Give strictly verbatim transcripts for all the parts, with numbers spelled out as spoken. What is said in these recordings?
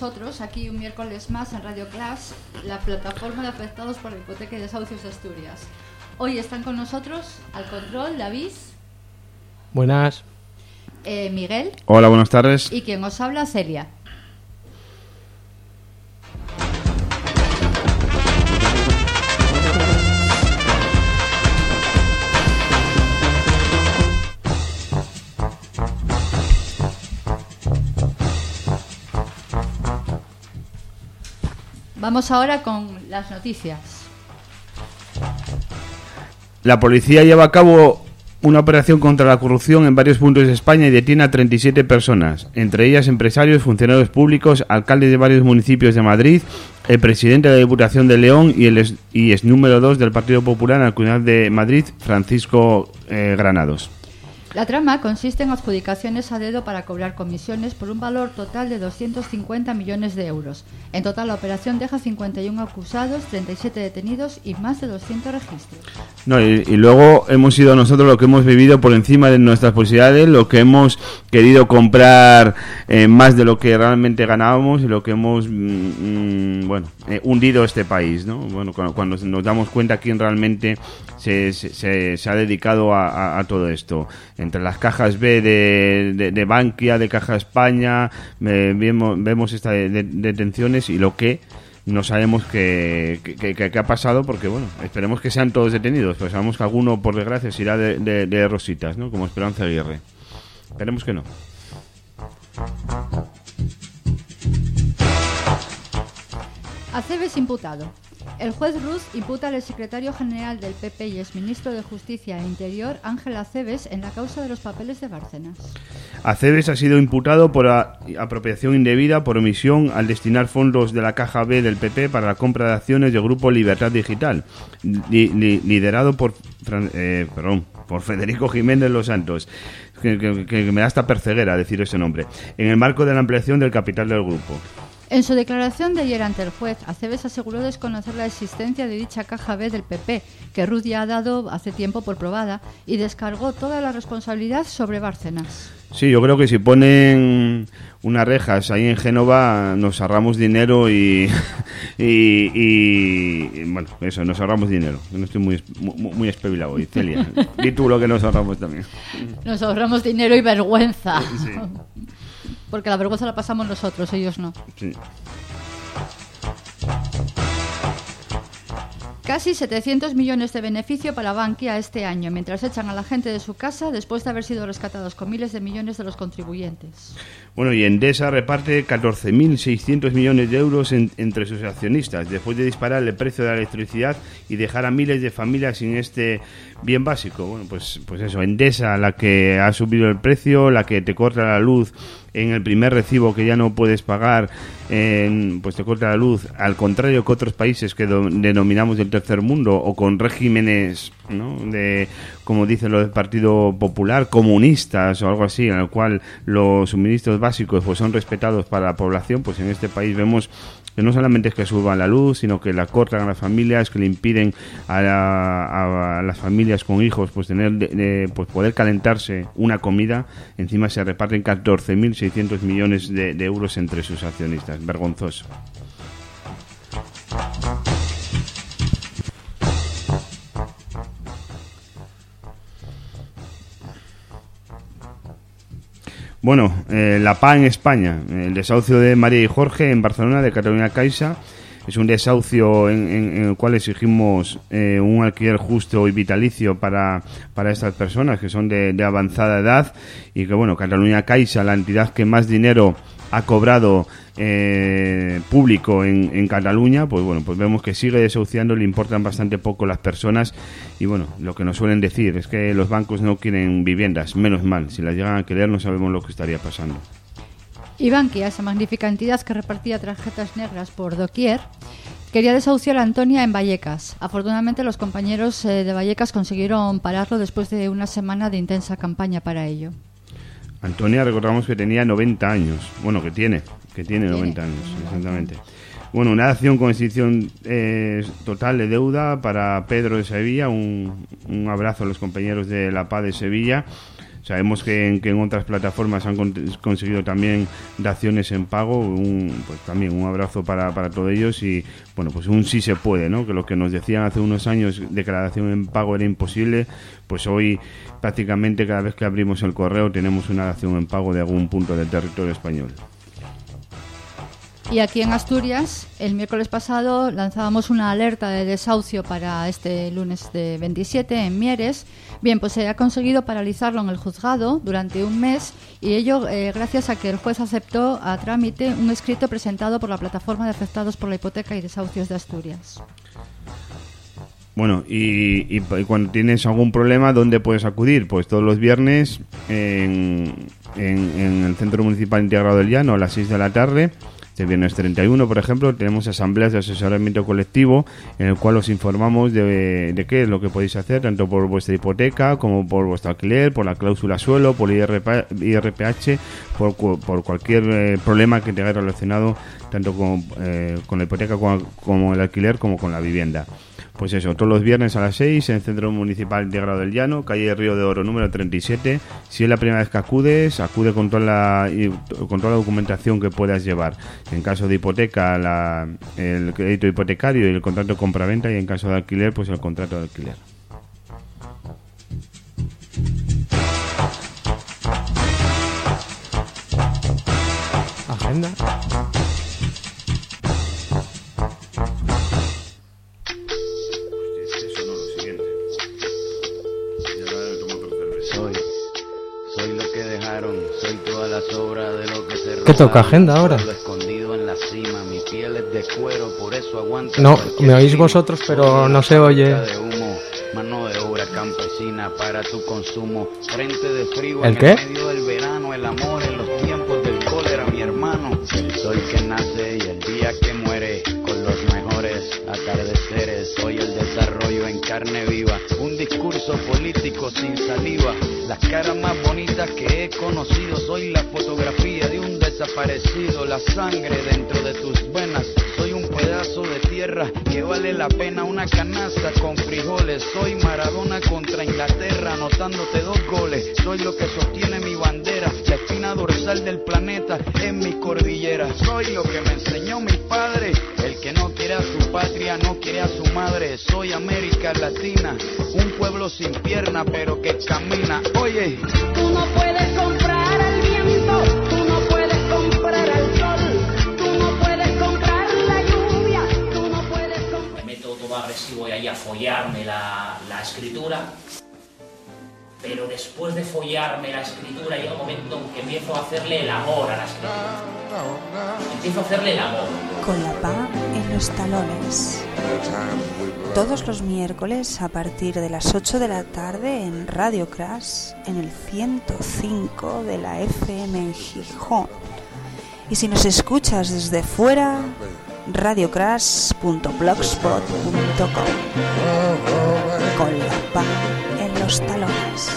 nosotros aquí un miércoles más en Radio Clash, la plataforma de afectados por la hipoteca y desahucios de Asturias. Hoy están con nosotros al control David. Buenas. Eh, Miguel. Hola, buenas tardes. Y quien os habla, Celia. Vamos ahora con las noticias. La policía lleva a cabo una operación contra la corrupción en varios puntos de España y detiene a treinta y siete personas, entre ellas empresarios, funcionarios públicos, alcaldes de varios municipios de Madrid, el presidente de la Diputación de León y el ex, y ex número dos del Partido Popular en la Comunidad de Madrid, Francisco eh, Granados. La trama consiste en adjudicaciones a dedo para cobrar comisiones por un valor total de doscientos cincuenta millones de euros. En total, la operación deja cincuenta y uno acusados, treinta y siete detenidos y más de doscientos registros. No, y, y luego hemos sido nosotros lo que hemos vivido por encima de nuestras posibilidades, lo que hemos querido comprar eh, más de lo que realmente ganábamos y lo que hemos mm, mm, bueno eh, hundido este país, ¿no? Bueno, cuando, cuando nos damos cuenta quién realmente se, se, se, se ha dedicado a, a, a todo esto. Entre las cajas B de, de, de Bankia, de Caja España, eh, vemos, vemos estas de, de, detenciones y lo que no sabemos qué que, que, que ha pasado, porque bueno, esperemos que sean todos detenidos, pero sabemos que alguno, por desgracia, se irá de, de, de rositas, ¿no? Como Esperanza Aguirre. Esperemos que no. Aceves imputado. El juez Ruz imputa al exsecretario general del P P y exministro de Justicia e Interior, Ángel Aceves, en la causa de los papeles de Bárcenas. Aceves ha sido imputado por a, apropiación indebida por omisión al destinar fondos de la caja B del P P para la compra de acciones del Grupo Libertad Digital, li, li, liderado por, eh, perdón, por Federico Jiménez Los Santos, que, que, que me da hasta perceguera decir ese nombre, en el marco de la ampliación del capital del grupo. En su declaración de ayer ante el juez, Aceves aseguró desconocer la existencia de dicha caja B del P P, que Ruz ya ha dado hace tiempo por probada, y descargó toda la responsabilidad sobre Bárcenas. Sí, yo creo que si ponen unas rejas ahí en Génova nos ahorramos dinero y, y, y bueno, eso, nos ahorramos dinero. Yo no estoy muy, muy, muy espabilado hoy, Celia. Di tú lo que nos ahorramos también. Nos ahorramos dinero y vergüenza. Sí. Porque la vergüenza la pasamos nosotros, ellos no. Sí. Casi setecientos millones de beneficio para Bankia este año, mientras echan a la gente de su casa después de haber sido rescatados con miles de millones de los contribuyentes. Bueno, y Endesa reparte catorce mil seiscientos millones de euros en, entre sus accionistas, después de disparar el precio de la electricidad y dejar a miles de familias sin este bien básico. Bueno, pues, pues eso, Endesa, la que ha subido el precio, la que te corta la luz en el primer recibo que ya no puedes pagar, eh, pues te corta la luz, al contrario que otros países que do, denominamos del tercer mundo, o con regímenes, ¿no?, de, como dicen los del Partido Popular, comunistas o algo así, en el cual los suministros básicos pues son respetados para la población. Pues en este país vemos que no solamente es que suban la luz, sino que la cortan a las familias, que le impiden a, la, a las familias con hijos pues tener de, de, pues poder calentarse una comida. Encima se reparten catorce mil seiscientos millones de, de euros entre sus accionistas. Vergonzoso. Bueno, eh, la P A en España, el desahucio de María y Jorge en Barcelona, de Catalunya Caixa, es un desahucio en, en, en el cual exigimos eh, un alquiler justo y vitalicio para, para estas personas que son de, de avanzada edad, y que bueno, Catalunya Caixa, la entidad que más dinero ha cobrado eh, público en, en Cataluña, pues bueno, pues vemos que sigue desahuciando, le importan bastante poco las personas, y bueno, lo que nos suelen decir es que los bancos no quieren viviendas, menos mal, si las llegan a querer no sabemos lo que estaría pasando. Y Bankia, esa magnífica entidad que repartía tarjetas negras por doquier, quería desahuciar a Antonia en Vallecas. Afortunadamente los compañeros eh, de Vallecas consiguieron pararlo después de una semana de intensa campaña para ello. Antonia, recordamos que tenía noventa años. Bueno, que tiene, que tiene noventa años, exactamente. Bueno, una acción con extinción eh, total de deuda para Pedro de Sevilla. Un, un abrazo a los compañeros de la P A de Sevilla. Sabemos que en, que en otras plataformas han con, conseguido también daciones en pago. Un, pues también un abrazo para, para todos ellos y bueno, pues un sí se puede, ¿no? Que lo que nos decían hace unos años, declaración en pago era imposible, pues hoy prácticamente cada vez que abrimos el correo tenemos una dación en pago de algún punto del territorio español. Y aquí en Asturias, el miércoles pasado lanzábamos una alerta de desahucio para este lunes de veintisiete en Mieres. Bien, pues se ha conseguido paralizarlo en el juzgado durante un mes y ello eh, gracias a que el juez aceptó a trámite un escrito presentado por la Plataforma de Afectados por la Hipoteca y Desahucios de Asturias. Bueno, y, y, y cuando tienes algún problema, ¿dónde puedes acudir? Pues todos los viernes en, en, en el Centro Municipal Integrado del Llano a las seis de la tarde. Este viernes treinta y uno, por ejemplo, tenemos asambleas de asesoramiento colectivo en el cual os informamos de, de qué es lo que podéis hacer, tanto por vuestra hipoteca como por vuestro alquiler, por la cláusula suelo, por I R P H, por, por cualquier eh, problema que tengáis relacionado tanto con, eh, con la hipoteca como, como el alquiler como con la vivienda. Pues eso, todos los viernes a las seis en el Centro Municipal Integrado del Llano, calle Río de Oro número treinta y siete. Si es la primera vez que acudes, acude con toda la, con toda la documentación que puedas llevar. En caso de hipoteca, la, el crédito hipotecario y el contrato de compraventa, y en caso de alquiler, pues el contrato de alquiler. Agenda. ¿Qué toca agenda ahora? No, me oís vosotros, pero no se oye. Mano de obra campesina para tu consumo. Frente de frío ¿El en qué? el medio del verano, el amor en los tiempos del cólera, mi hermano. El sol que nace y el día que muere, con los mejores atardeceres. Soy el desarrollo en carne viva, un discurso político sin saliva. Las caras más bonitas que he conocido, soy la fotografía de un desaparecido. La sangre dentro de tus venas, soy un pedazo de tierra que vale la pena una canasta con frijoles. Soy Maradona contra Inglaterra, anotándote dos goles. Soy lo que sostiene mi bandera, la espina dorsal del planeta en mi cordillera. Soy lo que me enseñó mi padre, el que no quiere a su patria no quiere a su madre. Soy América Latina, un pueblo sin pierna pero que camina. Oye, tú no puedes comprar al viento, tú no puedes comprar al sol, tú no puedes comprar la lluvia, tú no puedes comprar... Me meto todo agresivo y ahí a follarme la, la escritura, pero después de follarme la escritura llega un momento en que empiezo a hacerle el amor a la escritura. Empiezo a hacerle el amor. Con la paz en los talones. Todos los miércoles a partir de las ocho de la tarde en Radio Crash, en el ciento cinco de la F M en Gijón. Y si nos escuchas desde fuera, radiocrash punto blogspot punto com. Con la paz en los talones.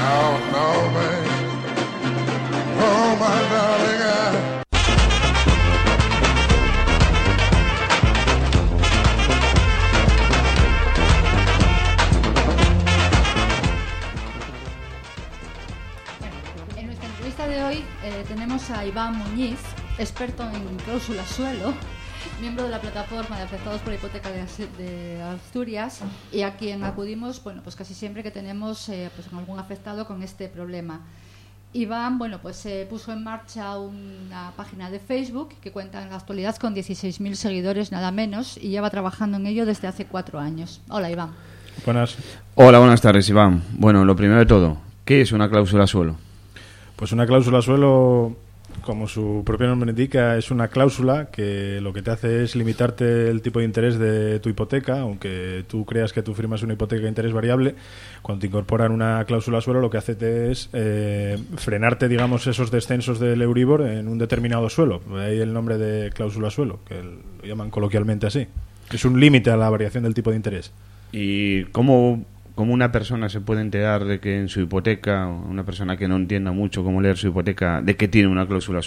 En nuestra entrevista de hoy eh, tenemos a Iván Muñiz, experto en cláusulas suelo, miembro de la plataforma de afectados por la hipoteca de, de Asturias, y a quien acudimos, bueno, pues casi siempre que tenemos eh, pues algún afectado con este problema. Iván, bueno, pues se eh, puso en marcha una página de Facebook que cuenta en la actualidad con dieciséis mil seguidores, nada menos, y lleva trabajando en ello desde hace cuatro años. Hola, Iván. Buenas. Hola, buenas tardes, Iván. Bueno, lo primero de todo, ¿qué es una cláusula suelo? Pues una cláusula suelo, como su propio nombre indica, es una cláusula que lo que te hace es limitarte el tipo de interés de tu hipoteca. Aunque tú creas que tú firmas una hipoteca de interés variable, cuando te incorporan una cláusula suelo lo que hace te es eh, frenarte, digamos, esos descensos del Euribor en un determinado suelo. De ahí el nombre de cláusula suelo, que lo llaman coloquialmente así. Es un límite a la variación del tipo de interés. ¿Y cómo, cómo una persona se puede enterar de que en su hipoteca, una persona que no entienda mucho cómo leer su hipoteca, de que tiene una cláusula suelo?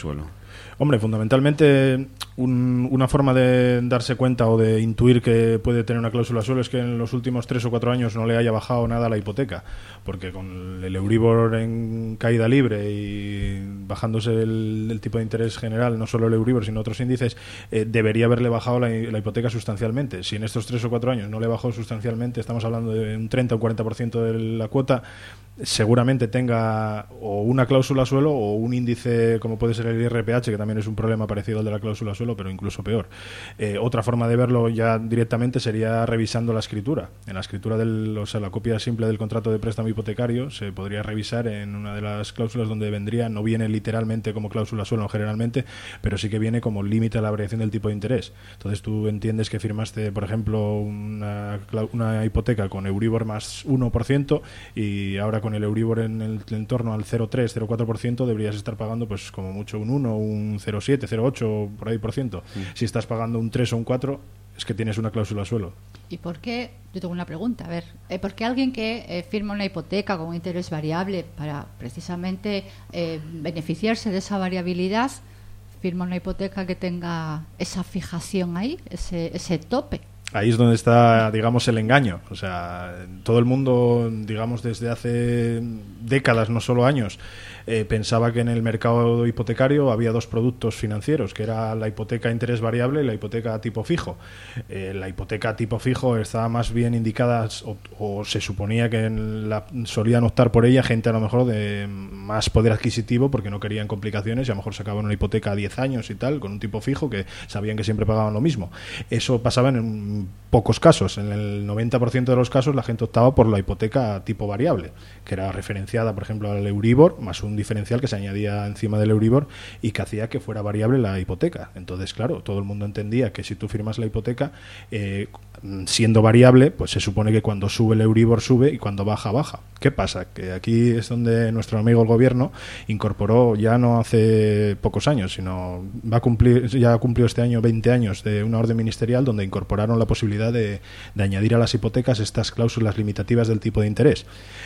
Hombre, fundamentalmente un, una forma de darse cuenta o de intuir que puede tener una cláusula suelo es que en los últimos tres o cuatro años no le haya bajado nada la hipoteca, porque con el Euribor en caída libre y bajándose el, el tipo de interés general, no solo el Euribor sino otros índices, eh, debería haberle bajado la, la hipoteca sustancialmente. Si en estos tres o cuatro años no le bajó sustancialmente, estamos hablando de un treinta o cuarenta por ciento de la cuota, seguramente tenga o una cláusula suelo o un índice como puede ser el I R P H, que también es un problema parecido al de la cláusula suelo, pero incluso peor. Eh, otra forma de verlo ya directamente sería revisando la escritura. En la escritura, del, o sea, la copia simple del contrato de préstamo hipotecario se podría revisar en una de las cláusulas donde vendría, no viene literalmente como cláusula suelo generalmente, pero sí que viene como límite a la variación del tipo de interés. Entonces tú entiendes que firmaste, por ejemplo, una, una hipoteca con Euribor más uno por ciento y ahora con el Euribor en el en torno al cero coma tres, cero coma cuatro por ciento deberías estar pagando pues como mucho un uno, un cero coma siete, cero coma ocho por ahí por ciento. Sí. Si estás pagando un tres o un cuatro, es que tienes una cláusula suelo. ¿Y por qué? Yo tengo una pregunta, a ver, eh, ¿por qué alguien que eh, firma una hipoteca con un interés variable para precisamente eh, beneficiarse de esa variabilidad, firma una hipoteca que tenga esa fijación ahí, ese, ese tope? Ahí es donde está, digamos, el engaño. O sea, todo el mundo, digamos, desde hace décadas, no solo años, eh, pensaba que en el mercado hipotecario había dos productos financieros, que era la hipoteca a interés variable y la hipoteca a tipo fijo. Eh, la hipoteca a tipo fijo estaba más bien indicada, o, o se suponía que en la, solían optar por ella gente a lo mejor de más poder adquisitivo porque no querían complicaciones y a lo mejor sacaban una hipoteca a diez años y tal, con un tipo fijo que sabían que siempre pagaban lo mismo. Eso pasaba en un pocos casos. En el noventa por ciento de los casos la gente optaba por la hipoteca tipo variable, que era referenciada, por ejemplo, al Euribor, más un diferencial que se añadía encima del Euribor y que hacía que fuera variable la hipoteca. Entonces, claro, todo el mundo entendía que si tú firmas la hipoteca, eh, siendo variable, pues se supone que cuando sube el Euribor sube y cuando baja, baja. ¿Qué pasa? Que aquí es donde nuestro amigo el gobierno incorporó, ya no hace pocos años, sino va a cumplir, ya cumplió este año veinte años de una orden ministerial donde incorporaron la posibilidad de, de añadir a las hipotecas estas cláusulas limitativas del tipo de interés.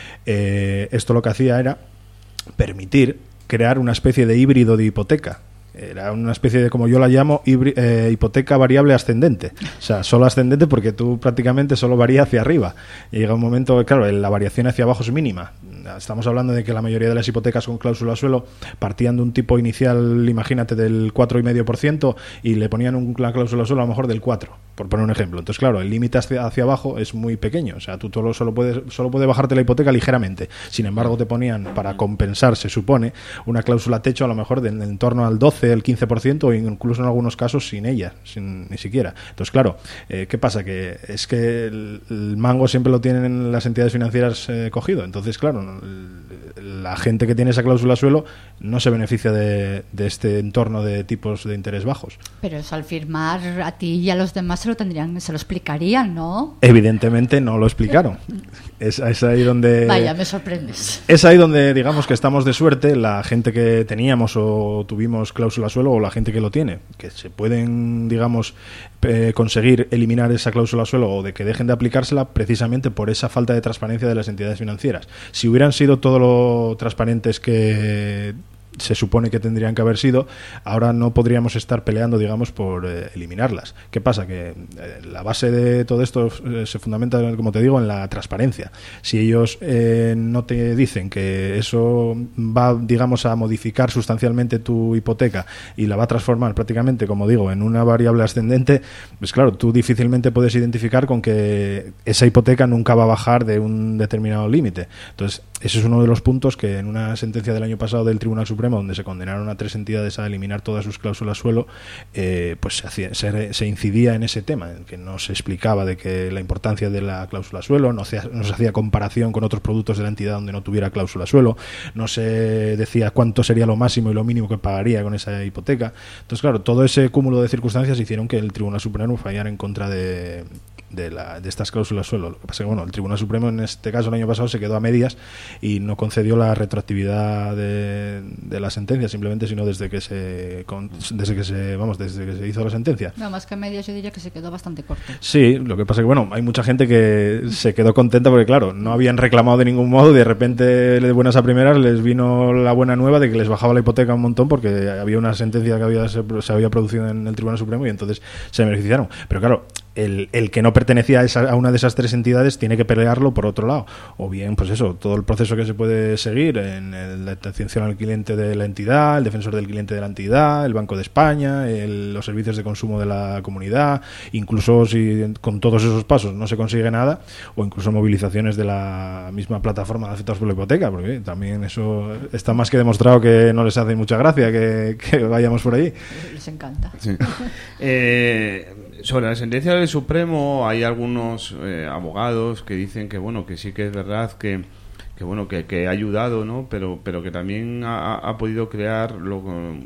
Eh, esto lo que hacía era permitir crear una especie de híbrido de hipoteca. Era una especie de, como yo la llamo, hibri- eh, hipoteca variable ascendente. O sea, solo ascendente porque tú prácticamente solo varía hacia arriba. Y llega un momento, claro, la variación hacia abajo es mínima. Estamos hablando de que la mayoría de las hipotecas con cláusula suelo partían de un tipo inicial, imagínate, del cuatro coma cinco por ciento y le ponían una cláusula suelo a lo mejor del cuatro, por poner un ejemplo. Entonces, claro, el límite hacia, hacia abajo es muy pequeño. O sea, tú solo, solo puedes solo puede bajarte la hipoteca ligeramente. Sin embargo, te ponían, para compensar, se supone, una cláusula techo a lo mejor de, de en torno al doce, el quince por ciento o incluso en algunos casos sin ella, sin, ni siquiera. Entonces, claro, eh, ¿qué pasa? Que es que el, el mango siempre lo tienen las entidades financieras eh, cogido. Entonces, claro, la gente que tiene esa cláusula suelo no se beneficia de, de este entorno de tipos de interés bajos. Pero eso al firmar a ti y a los demás se lo tendrían, se lo explicarían, ¿no? Evidentemente no lo explicaron. Es, es ahí donde... Vaya, me sorprendes. Es ahí donde, digamos, que estamos de suerte, la gente que teníamos o tuvimos cláusula suelo o la gente que lo tiene, que se pueden, digamos, eh, conseguir eliminar esa cláusula suelo o de que dejen de aplicársela precisamente por esa falta de transparencia de las entidades financieras. Si hubieran sido todo lo transparentes que se supone que tendrían que haber sido, ahora no podríamos estar peleando, digamos, por eh, eliminarlas. ¿Qué pasa? Que eh, la base de todo esto eh, se fundamenta, como te digo, en la transparencia. Si ellos eh, no te dicen que eso va, digamos, a modificar sustancialmente tu hipoteca y la va a transformar prácticamente, como digo, en una variable ascendente, pues claro, tú difícilmente puedes identificar con que esa hipoteca nunca va a bajar de un determinado límite. Entonces, ese es uno de los puntos que en una sentencia del año pasado del Tribunal Supremo, donde se condenaron a tres entidades a eliminar todas sus cláusulas suelo, eh, pues se, hacía, se, se incidía en ese tema, en que no se explicaba de que la importancia de la cláusula suelo, no se, no se hacía comparación con otros productos de la entidad donde no tuviera cláusula suelo, no se decía cuánto sería lo máximo y lo mínimo que pagaría con esa hipoteca. Entonces, claro, todo ese cúmulo de circunstancias hicieron que el Tribunal Supremo fallara en contra de de, la, de estas cláusulas suelo. Lo que pasa es que bueno, el Tribunal Supremo en este caso el año pasado se quedó a medias y no concedió la retroactividad de, de la sentencia, simplemente sino desde que se con, desde que se vamos desde que se hizo la sentencia. No, más que a medias yo diría que se quedó bastante corto. Sí, lo que pasa es que bueno, hay mucha gente que se quedó contenta porque claro, no habían reclamado de ningún modo y de repente de buenas a primeras les vino la buena nueva de que les bajaba la hipoteca un montón porque había una sentencia que había se, se había producido en el Tribunal Supremo y entonces se beneficiaron. Pero claro, el, el que no pertenecía a, esa, a una de esas tres entidades tiene que pelearlo por otro lado. O bien, pues eso, todo el proceso que se puede seguir en el, la atención al cliente de la entidad, el defensor del cliente de la entidad, el Banco de España, el, los servicios de consumo de la comunidad, incluso si con todos esos pasos no se consigue nada, o incluso movilizaciones de la misma plataforma de afectados por la hipoteca, porque también eso está más que demostrado que no les hace mucha gracia que, que vayamos por ahí. Les encanta. Sí. eh, sobre la sentencia del Supremo hay algunos eh, abogados que dicen que bueno, que sí que es verdad que que bueno que, que ha ayudado, ¿no? pero pero que también ha, ha podido crear lo,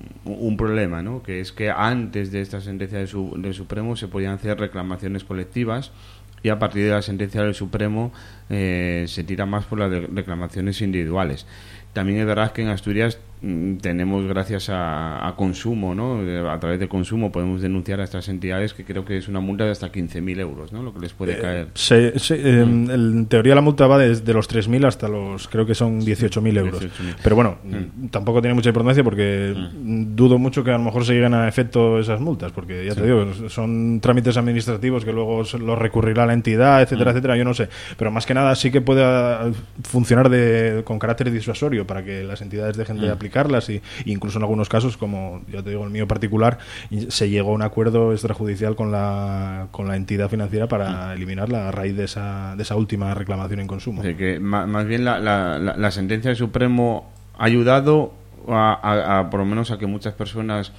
un problema, ¿no? Que es que antes de esta sentencia del, su, del Supremo se podían hacer reclamaciones colectivas y a partir de la sentencia del Supremo eh, se tira más por las reclamaciones individuales. También es verdad que en Asturias mm, tenemos, gracias a, a consumo, ¿no? A través de consumo podemos denunciar a estas entidades, que creo que es una multa de hasta quince mil euros, ¿no? Lo que les puede eh, caer. Se, se, eh, mm. En teoría la multa va desde los tres mil hasta los, creo que son dieciocho mil euros. dieciocho mil. Pero bueno, mm. tampoco tiene mucha importancia porque mm. dudo mucho que a lo mejor se lleguen a efecto esas multas, porque ya sí. te digo, son trámites administrativos que luego los recurrirá la entidad, etcétera, mm. etcétera, yo no sé. Pero más que nada sí que puede funcionar de, con carácter disuasorio para que las entidades dejen de mm. aplicarlas y incluso en algunos casos, como ya te digo, el mío particular, se llegó a un acuerdo extrajudicial con la con la entidad financiera para mm. eliminarla a raíz de esa de esa última reclamación en consumo. Así que más bien la, la, la, la sentencia del Supremo ha ayudado a, a, a por lo menos a que muchas personas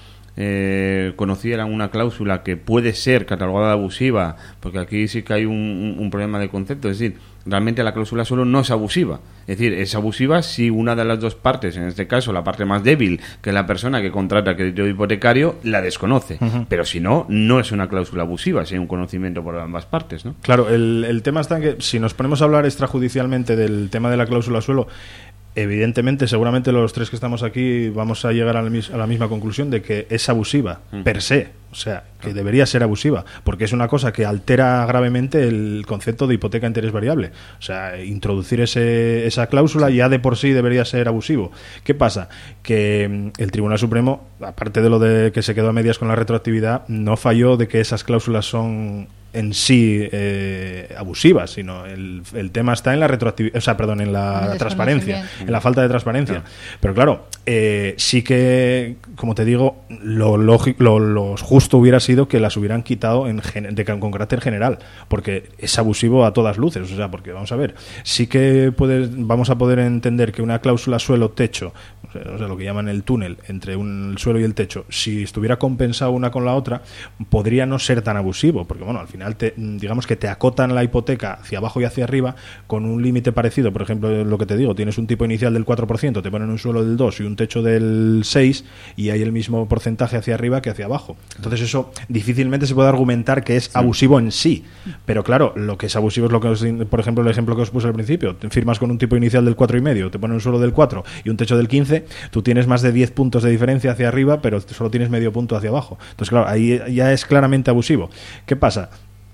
Eh, conocieran una cláusula que puede ser catalogada abusiva, porque aquí sí que hay un, un, un problema de concepto, es decir, realmente la cláusula solo no es abusiva, es decir, es abusiva si una de las dos partes, en este caso la parte más débil, que es la persona que contrata crédito hipotecario, la desconoce, uh-huh. pero si no, no es una cláusula abusiva, si hay un conocimiento por ambas partes, ¿no? Claro, el, el tema está en que si nos ponemos a hablar extrajudicialmente del tema de la cláusula suelo, evidentemente, seguramente los tres que estamos aquí vamos a llegar a la, mis- a la misma conclusión de que es abusiva, mm. per se. O sea, que debería ser abusiva, porque es una cosa que altera gravemente el concepto de hipoteca a interés variable. O sea, introducir ese, esa cláusula ya de por sí debería ser abusivo. ¿Qué pasa? Que el Tribunal Supremo, aparte de lo de que se quedó a medias con la retroactividad, no falló de que esas cláusulas son en sí eh, abusivas, sino el, el tema está en la retroactividad, o sea, perdón, en la transparencia, en la falta de transparencia. Claro. Pero claro, eh, sí que, como te digo, lo lógico, lo, lo justo hubiera sido que las hubieran quitado en gen- de, con carácter general, porque es abusivo a todas luces. O sea, porque vamos a ver, sí que puedes, vamos a poder entender que una cláusula suelo-techo, o sea, o sea, lo que llaman el túnel entre un, el suelo y el techo, si estuviera compensado una con la otra, podría no ser tan abusivo, porque bueno, al final Te, digamos que te acotan la hipoteca hacia abajo y hacia arriba con un límite parecido. Por ejemplo, lo que te digo, tienes un tipo inicial del cuatro por ciento, te ponen un suelo del dos y un techo del seis y hay el mismo porcentaje hacia arriba que hacia abajo. Entonces eso difícilmente se puede argumentar que es sí. abusivo en sí. Pero claro, lo que es abusivo es lo que os, por ejemplo, el ejemplo que os puse al principio. Te firmas con un tipo inicial del cuatro coma cinco, te ponen un suelo del cuatro y un techo del quince, tú tienes más de diez puntos de diferencia hacia arriba, pero solo tienes medio punto hacia abajo. Entonces claro, ahí ya es claramente abusivo. ¿Qué pasa?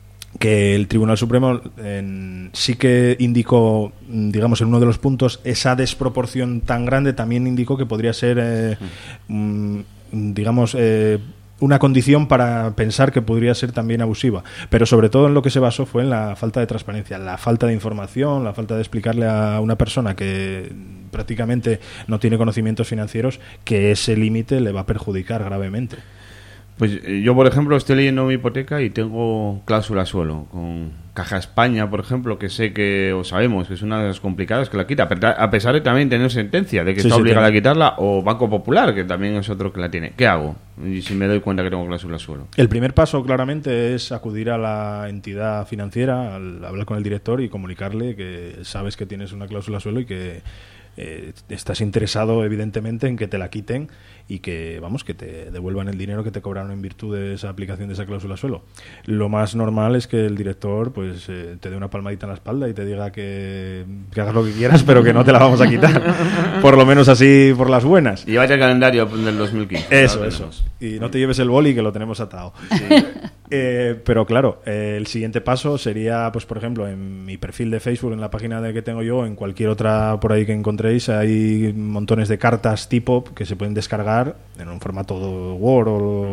Que el Tribunal Supremo en, sí que indicó, digamos, en uno de los puntos, esa desproporción tan grande, también indicó que podría ser, eh, mm, digamos, eh, una condición para pensar que podría ser también abusiva. Pero sobre todo en lo que se basó fue en la falta de transparencia, la falta de información, la falta de explicarle a una persona que prácticamente no tiene conocimientos financieros que ese límite le va a perjudicar gravemente. Pues yo, por ejemplo, estoy leyendo mi hipoteca y tengo cláusula suelo con Caja España, por ejemplo, que sé que, o sabemos, que es una de las complicadas que la quita, a pesar de también tener sentencia de que sí, está sí, obligada tiene. a quitarla, o Banco Popular, que también es otro que la tiene. ¿Qué hago? Y si me doy cuenta que tengo cláusula suelo. El primer paso, claramente, es acudir a la entidad financiera, al hablar con el director y comunicarle que sabes que tienes una cláusula suelo y que eh, estás interesado evidentemente en que te la quiten y que, vamos, que te devuelvan el dinero que te cobraron en virtud de esa aplicación de esa cláusula suelo. Lo más normal es que el director pues eh, te dé una palmadita en la espalda y te diga que, que hagas lo que quieras, pero que no te la vamos a quitar. Por lo menos así por las buenas. Y llévate el calendario del dos mil quince. Eso, eso. Y no te lleves el boli, que lo tenemos atado. Sí. Eh, pero claro, eh, el siguiente paso sería, pues por ejemplo, en mi perfil de Facebook, en la página de que tengo yo, en cualquier otra por ahí que encontréis, hay montones de cartas tipo que se pueden descargar en un formato Word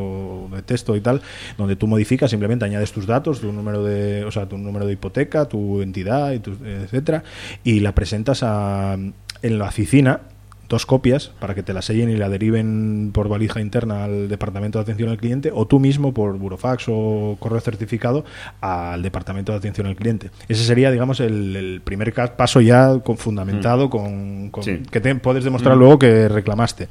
o de texto y tal, donde tú modificas, simplemente añades tus datos, tu número de, o sea, tu número de hipoteca, tu entidad, y tu, etcétera, y la presentas a, en la oficina, dos copias para que te la sellen y la deriven por valija interna al departamento de atención al cliente, o tú mismo por burofax o correo certificado al departamento de atención al cliente. Ese sería, digamos, el, el primer paso ya con, fundamentado, mm. con, con sí. que te puedes demostrar mm. luego que reclamaste.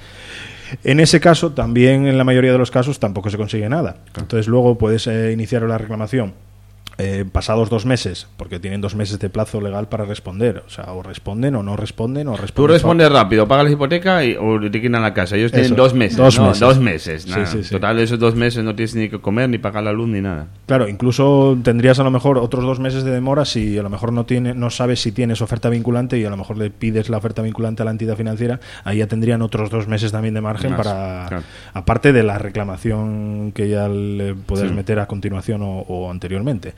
En ese caso, también en la mayoría de los casos tampoco se consigue nada. Entonces luego puedes eh, iniciar la reclamación Eh, pasados dos meses, porque tienen dos meses de plazo legal para responder. O sea, o responden o no responden, o responden. Tú respondes solo. rápido, pagas la hipoteca y, o te quitan la casa. Ellos tienen Eso, dos meses. Dos, ¿no? meses. dos meses. Nada. Sí, sí, sí. Total, de esos dos meses no tienes ni que comer, ni pagar la luz, ni nada. Claro, incluso tendrías a lo mejor otros dos meses de demora si a lo mejor no tiene, no sabes si tienes oferta vinculante y a lo mejor le pides la oferta vinculante a la entidad financiera. Ahí ya tendrían otros dos meses también de margen. Más, para claro. Aparte de la reclamación que ya le puedes sí. meter a continuación o, o anteriormente.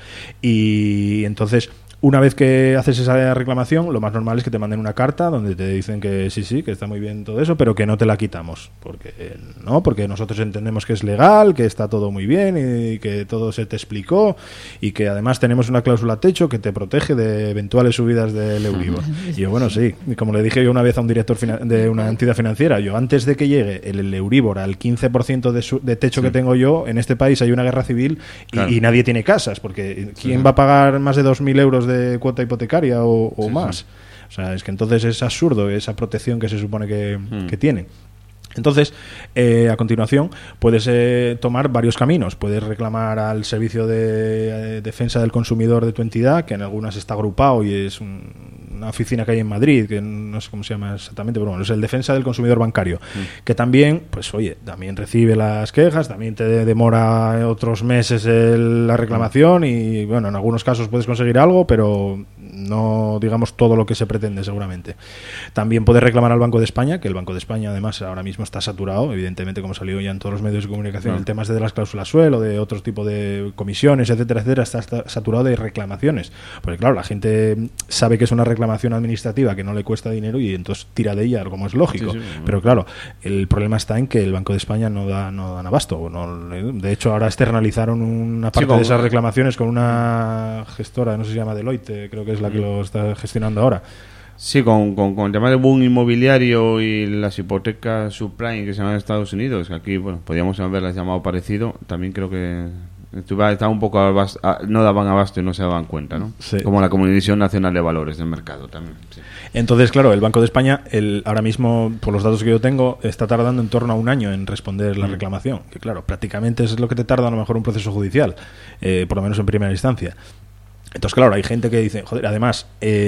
Y Y entonces, una vez que haces esa reclamación, lo más normal es que te manden una carta donde te dicen que sí, sí, que está muy bien todo eso, pero que no te la quitamos. Porque no, porque nosotros entendemos que es legal, que está todo muy bien y que todo se te explicó y que además tenemos una cláusula techo que te protege de eventuales subidas del Euribor. Y yo, bueno, sí, y como le dije yo una vez a un director de una entidad financiera, yo antes de que llegue el Euribor al quince por ciento de, su, de techo sí. que tengo yo, en este país hay una guerra civil y, claro. y nadie tiene casas, porque ¿quién sí. va a pagar más de dos mil euros de de cuota hipotecaria o, o sí, más? Sí. O sea, es que entonces es absurdo esa protección que se supone que, mm. que tiene. Entonces, eh, a continuación, puedes eh, tomar varios caminos. Puedes reclamar al servicio de eh, defensa del consumidor de tu entidad, que en algunas está agrupado y es un, una oficina que hay en Madrid, que no sé cómo se llama exactamente, pero bueno, es el defensa del consumidor bancario, mm. que también, pues oye, también recibe las quejas, también te demora otros meses el, la reclamación y, bueno, en algunos casos puedes conseguir algo, pero no, digamos, todo lo que se pretende seguramente. También puedes reclamar al Banco de España, que el Banco de España además ahora mismo está saturado, evidentemente, como salió ya en todos los medios de comunicación, no. el tema de las cláusulas suelo, de otros tipos de comisiones, etcétera, etcétera, está, está saturado de reclamaciones. Porque claro, la gente sabe que es una reclamación administrativa que no le cuesta dinero y entonces tira de ella, como es lógico. Sí, sí, sí. Pero claro, el problema está en que el Banco de España no da no dan abasto. No, de hecho, ahora externalizaron una parte sí, como... de esas reclamaciones con una gestora, no sé si se llama Deloitte, creo que es la que lo está gestionando ahora. Sí, con, con, con el tema del boom inmobiliario y las hipotecas subprime que se llaman en Estados Unidos, que aquí, bueno, podríamos haberlas llamado parecido, también creo que estaba un poco abasto, no daban abasto y no se daban cuenta, ¿no? Sí. Como la Comisión Nacional de Valores del Mercado también. Sí. Entonces, claro, el Banco de España, el, ahora mismo, por los datos que yo tengo, está tardando en torno a un año en responder la mm. reclamación, que claro, prácticamente es lo que te tarda a lo mejor un proceso judicial, eh, por lo menos en primera instancia. Entonces, claro, hay gente que dice, joder, además,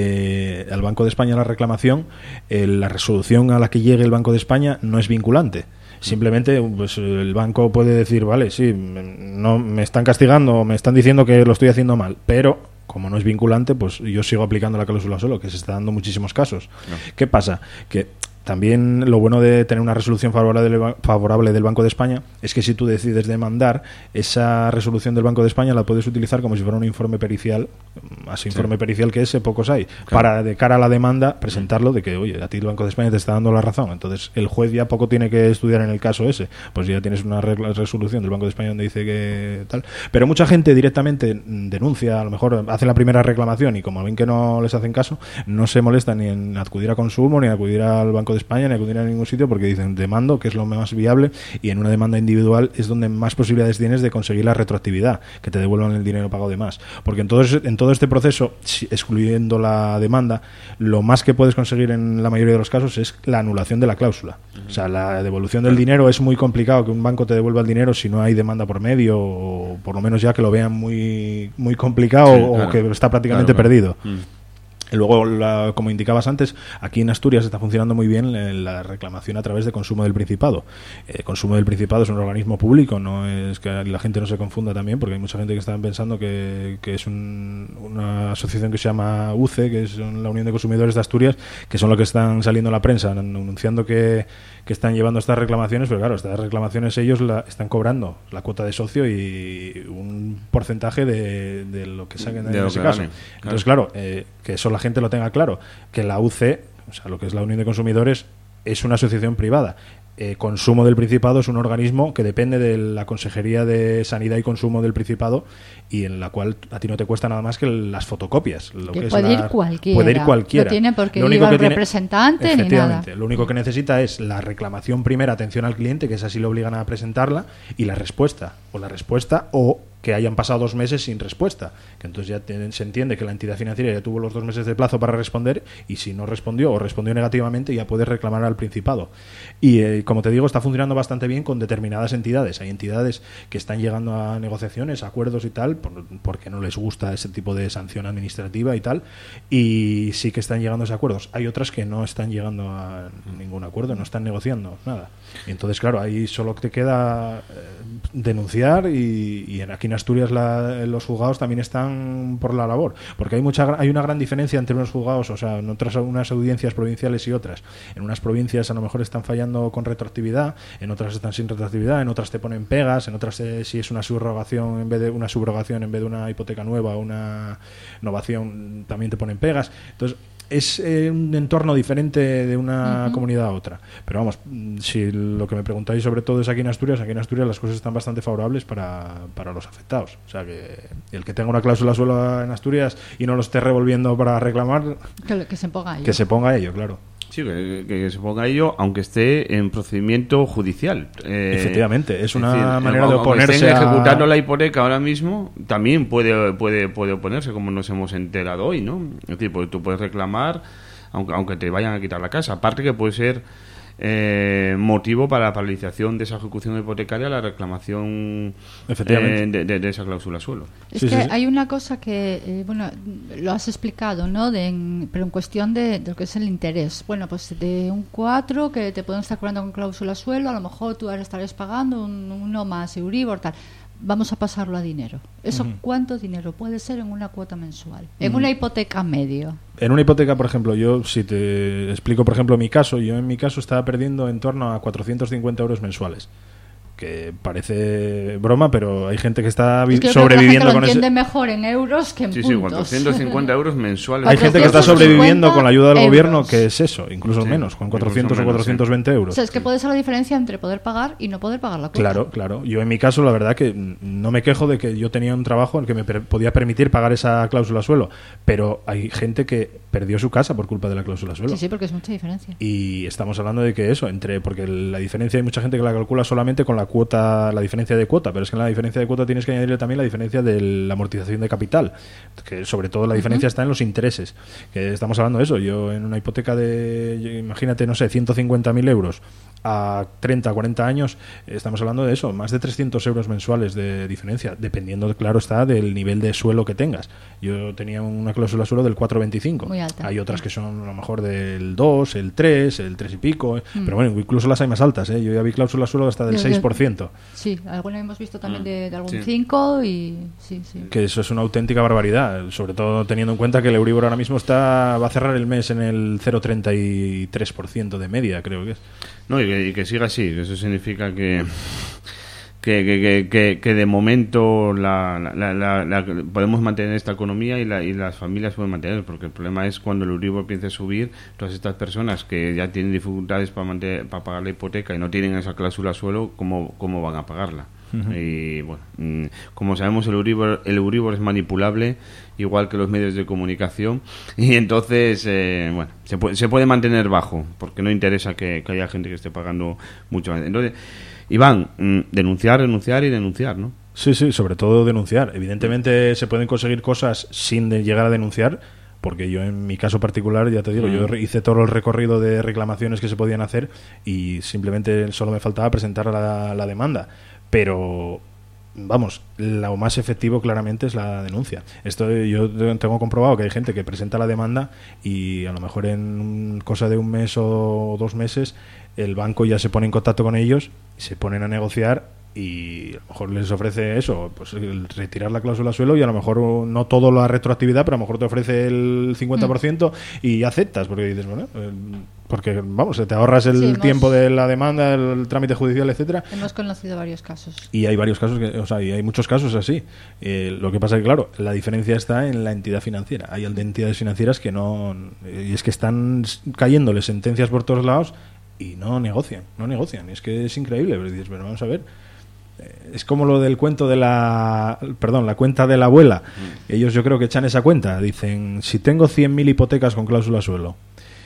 eh, al Banco de España la reclamación, eh, la resolución a la que llegue el Banco de España no es vinculante. Simplemente, pues el banco puede decir, vale, sí, no me están castigando, me están diciendo que lo estoy haciendo mal, pero como no es vinculante, pues yo sigo aplicando la cláusula suelo, que se está dando muchísimos casos. No. ¿Qué pasa? Que también lo bueno de tener una resolución favorable del, favorable del Banco de España es que si tú decides demandar, esa resolución del Banco de España la puedes utilizar como si fuera un informe pericial, más informe sí. pericial que ese, pocos hay, claro. para de cara a la demanda presentarlo de que, oye, a ti el Banco de España te está dando la razón. Entonces el juez ya poco tiene que estudiar en el caso ese, pues ya tienes una regla, resolución del Banco de España donde dice que tal. Pero mucha gente directamente denuncia, a lo mejor hace la primera reclamación y como ven que no les hacen caso, no se molesta ni en acudir a consumo ni en acudir al Banco de España ni acudir a ningún sitio porque dicen demando, que es lo más viable, y en una demanda individual es donde más posibilidades tienes de conseguir la retroactividad, que te devuelvan el dinero pagado de más, porque en todo, en todo este proceso, excluyendo la demanda, lo más que puedes conseguir en la mayoría de los casos es la anulación de la cláusula. Uh-huh. O sea, la devolución del dinero es muy complicado que un banco te devuelva el dinero si no hay demanda por medio, o por lo menos ya que lo vean muy, muy complicado, sí, claro. o que está prácticamente claro, perdido. Uh-huh. Luego, la, como indicabas antes, aquí en Asturias está funcionando muy bien la reclamación a través de Consumo del Principado. Eh, Consumo del Principado es un organismo público, no es que la gente no se confunda también, porque hay mucha gente que está pensando que, que es un, una asociación que se llama U C E, que es la Unión de Consumidores de Asturias, que son los que están saliendo en la prensa anunciando que, que están llevando estas reclamaciones, pero claro, estas reclamaciones ellos la, están cobrando la cuota de socio y un porcentaje de, de lo que saquen en ese caso. Entonces, claro, eh, que eso la gente lo tenga claro, que la U C E, o sea, lo que es la Unión de Consumidores, es una asociación privada. Eh, Consumo del Principado es un organismo que depende de la Consejería de Sanidad y Consumo del Principado y en la cual a ti no te cuesta nada más que las fotocopias. Lo que que puede, es la, ir cualquiera. puede ir cualquiera. No tiene por qué lo ir único al que tiene, representante ni nada. Lo único que necesita es la reclamación primera, atención al cliente, que esa sí le obligan a presentarla, y la respuesta. O la respuesta o que hayan pasado dos meses sin respuesta, que entonces ya te, se entiende que la entidad financiera ya tuvo los dos meses de plazo para responder, y si no respondió o respondió negativamente ya puedes reclamar al Principado. Y eh, como te digo, está funcionando bastante bien con determinadas entidades. Hay entidades que están llegando a negociaciones, a acuerdos y tal, por, porque no les gusta ese tipo de sanción administrativa y tal, y sí que están llegando a esos acuerdos. Hay otras que no están llegando a ningún acuerdo, no están negociando nada. Y entonces, claro, ahí solo te queda eh, denunciar, y, y aquí en Asturias la, los juzgados también están por la labor, porque hay mucha hay una gran diferencia entre unos juzgados, o sea, en otras unas audiencias provinciales y otras. En unas provincias a lo mejor están fallando con retroactividad, en otras están sin retroactividad, en otras te ponen pegas, en otras eh, si es una subrogación en vez de una subrogación en vez de una hipoteca nueva o una novación también te ponen pegas. Entonces es eh, un entorno diferente de una uh-huh. comunidad a otra. Pero vamos, si lo que me preguntáis sobre todo es aquí en Asturias, aquí en Asturias las cosas están bastante favorables para, para los afectados. O sea, que el que tenga una cláusula suelo en Asturias y no lo esté revolviendo para reclamar, que, que se ponga a ello. Que se ponga a ello, claro. Sí, que, que se ponga a ello, aunque esté en procedimiento judicial. Eh, Efectivamente, es una es decir, manera de oponerse estén a... ejecutando la hipoteca ahora mismo, también puede puede puede oponerse, como nos hemos enterado hoy, ¿no? Es decir, pues tú puedes reclamar, aunque, aunque te vayan a quitar la casa. Aparte que puede ser eh, motivo para la paralización de esa ejecución hipotecaria, la reclamación eh, de, de, de esa cláusula suelo. Es sí, que sí, sí. hay una cosa que, eh, bueno, lo has explicado, ¿no? De en, pero en cuestión de, de lo que es el interés. Bueno, pues de un cuatro que te pueden estar cobrando con cláusula suelo, a lo mejor tú ahora estarías pagando un uno más Euribor, tal. Vamos a pasarlo a dinero. ¿Eso uh-huh. cuánto dinero puede ser en una cuota mensual? En uh-huh. una hipoteca medio. En una hipoteca, por ejemplo, yo, si te explico, por ejemplo, mi caso, yo en mi caso estaba perdiendo en torno a cuatrocientos cincuenta euros mensuales. Que parece broma, pero hay gente que está vi- es que sobreviviendo con eso. ese... mejor en euros que en sí, puntos. Sí, cuatrocientos cincuenta euros mensuales. Hay gente que está sobreviviendo con la ayuda del euros. gobierno, que es eso, incluso sí, menos, con cuatrocientos o cuatrocientos veinte sí. euros. O sea, es que puede ser la diferencia entre poder pagar y no poder pagar la cuota. Claro, claro. Yo en mi caso, la verdad que no me quejo de que yo tenía un trabajo en el que me per- podía permitir pagar esa cláusula suelo, pero hay gente que perdió su casa por culpa de la cláusula suelo. Sí, sí, porque es mucha diferencia. Y estamos hablando de que eso, entre porque la diferencia hay mucha gente que la calcula solamente con la cuota, la diferencia de cuota, pero es que en la diferencia de cuota tienes que añadirle también la diferencia de la amortización de capital, que sobre todo la diferencia uh-huh. está en los intereses, que estamos hablando de eso. Yo en una hipoteca de, imagínate, no sé, ciento cincuenta mil euros a treinta, cuarenta años, estamos hablando de eso, más de trescientos euros mensuales de diferencia, dependiendo, claro está, del nivel de suelo que tengas. Yo tenía una cláusula suelo del cuatro coma veinticinco. Muy alta. Hay otras que son a lo mejor del dos, el tres, el tres y pico, mm. pero bueno, incluso las hay más altas, ¿eh? Yo ya vi cláusula suelo hasta del yo, seis por ciento. Sí, alguna hemos visto también de, de algún sí. cinco y sí, sí. Que eso es una auténtica barbaridad, sobre todo teniendo en cuenta que el Euribor ahora mismo está va a cerrar el mes en el cero coma treinta y tres por ciento de media, creo que es. No, y que, y que siga así, eso significa que que, que, que, que de momento la, la, la, la, podemos mantener esta economía y, la, y las familias pueden mantener, porque el problema es cuando el Euribor empiece a subir, todas estas personas que ya tienen dificultades para, mantener, para pagar la hipoteca y no tienen esa cláusula suelo, ¿cómo, cómo van a pagarla? Uh-huh. Y bueno, como sabemos, el Euribor, el Euribor es manipulable, igual que los medios de comunicación, y entonces eh, bueno, se puede, se puede mantener bajo, porque no interesa que, que haya gente que esté pagando mucho más. Entonces, Iván, denunciar, denunciar y denunciar, ¿no? Sí, sí, sobre todo denunciar. Evidentemente se pueden conseguir cosas sin de llegar a denunciar, porque yo en mi caso particular, ya te digo, mm. yo hice todo el recorrido de reclamaciones que se podían hacer y simplemente solo me faltaba presentar la, la demanda. Pero vamos, lo más efectivo claramente es la denuncia. Esto yo tengo comprobado que hay gente que presenta la demanda y a lo mejor en cosa de un mes o dos meses el banco ya se pone en contacto con ellos y se ponen a negociar y a lo mejor les ofrece eso, pues el retirar la cláusula suelo y a lo mejor no todo la retroactividad, pero a lo mejor te ofrece el cincuenta por ciento mm. y aceptas, porque dices, bueno, eh, porque vamos, te ahorras el sí, hemos, tiempo de la demanda, el trámite judicial, etcétera. Hemos conocido varios casos. Y hay varios casos, que, o sea, y hay muchos casos así. Eh, lo que pasa es que, claro, la diferencia está en la entidad financiera. Hay entidades financieras que no, y es que están cayéndole sentencias por todos lados y no negocian, no negocian. Es que es increíble, pero dices, bueno, vamos a ver. Es como lo del cuento de la... Perdón, la cuenta de la abuela. Mm. Ellos yo creo que echan esa cuenta. Dicen, si tengo cien mil hipotecas con cláusula suelo,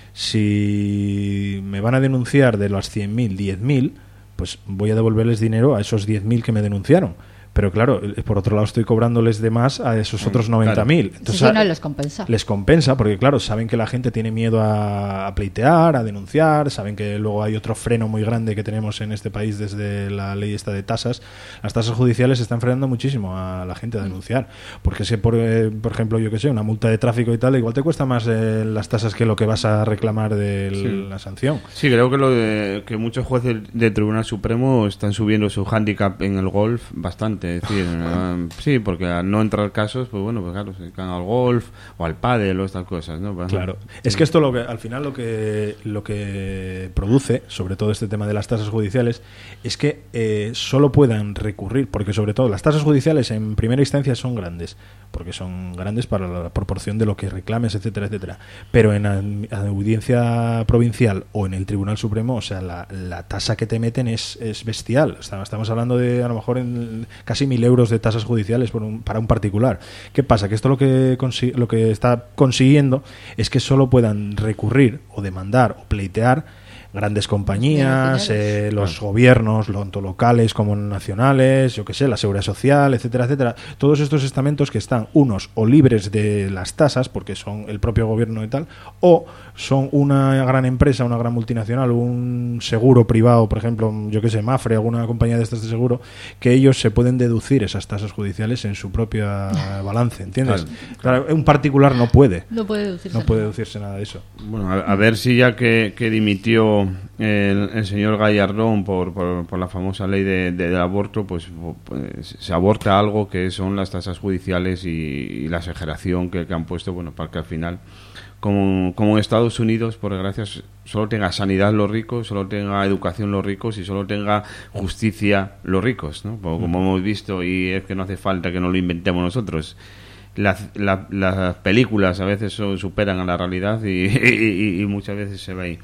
si me van a denunciar de las cien mil, diez mil, pues voy a devolverles dinero a esos diez mil que me denunciaron. Pero claro, por otro lado estoy cobrándoles de más a esos otros noventa mil. Entonces, sí, no les compensa. Les compensa porque, claro, saben que la gente tiene miedo a, a pleitear, a denunciar, saben que luego hay otro freno muy grande que tenemos en este país desde la ley esta de tasas. Las tasas judiciales están frenando muchísimo a la gente a denunciar. Porque si, por, eh, por ejemplo, yo que sé, una multa de tráfico y tal, igual te cuesta más eh, las tasas que lo que vas a reclamar de sí. la sanción. Sí, creo que, lo de, que muchos jueces del Tribunal Supremo están subiendo su hándicap en el golf bastante. Es decir, uh, sí, porque al no entrar casos, pues bueno, pues claro, se dedican al golf o al pádel o estas cosas, ¿no? Pues, claro. Sí. Es que esto lo que al final lo que lo que produce, sobre todo este tema de las tasas judiciales, es que eh, solo puedan recurrir, porque sobre todo las tasas judiciales en primera instancia son grandes, porque son grandes para la proporción de lo que reclames, etcétera, etcétera. Pero en la audiencia provincial o en el Tribunal Supremo, o sea, la, la tasa que te meten es, es bestial. Estamos hablando de a lo mejor en casi mil euros de tasas judiciales por un, para un particular. ¿Qué pasa? Que esto lo que consi- lo que está consiguiendo es que solo puedan recurrir o demandar o pleitear grandes compañías, eh, los claro. gobiernos, tanto locales como nacionales, yo que sé, la seguridad social, etcétera, etcétera. Todos estos estamentos que están unos o libres de las tasas, porque son el propio gobierno y tal, o son una gran empresa, una gran multinacional, un seguro privado, por ejemplo, yo que sé, Mafre, alguna compañía de estas de seguro, que ellos se pueden deducir esas tasas judiciales en su propia balance, ¿entiendes? Claro, claro un particular no puede. No puede deducirse, no puede deducirse nada de eso. Bueno, a, a ver si ya que, que dimitió El, el señor Gallardón por, por, por la famosa ley de, de, del aborto, pues, pues se aborta algo que son las tasas judiciales y, y la exageración que, que han puesto, bueno, para que al final, como, como en Estados Unidos, por desgracia, solo tenga sanidad los ricos, solo tenga educación los ricos y solo tenga justicia los ricos, ¿no? Como, como hemos visto, y es que no hace falta que no lo inventemos nosotros. Las, la, las películas a veces son, superan a la realidad y, y, y muchas veces se ve ahí.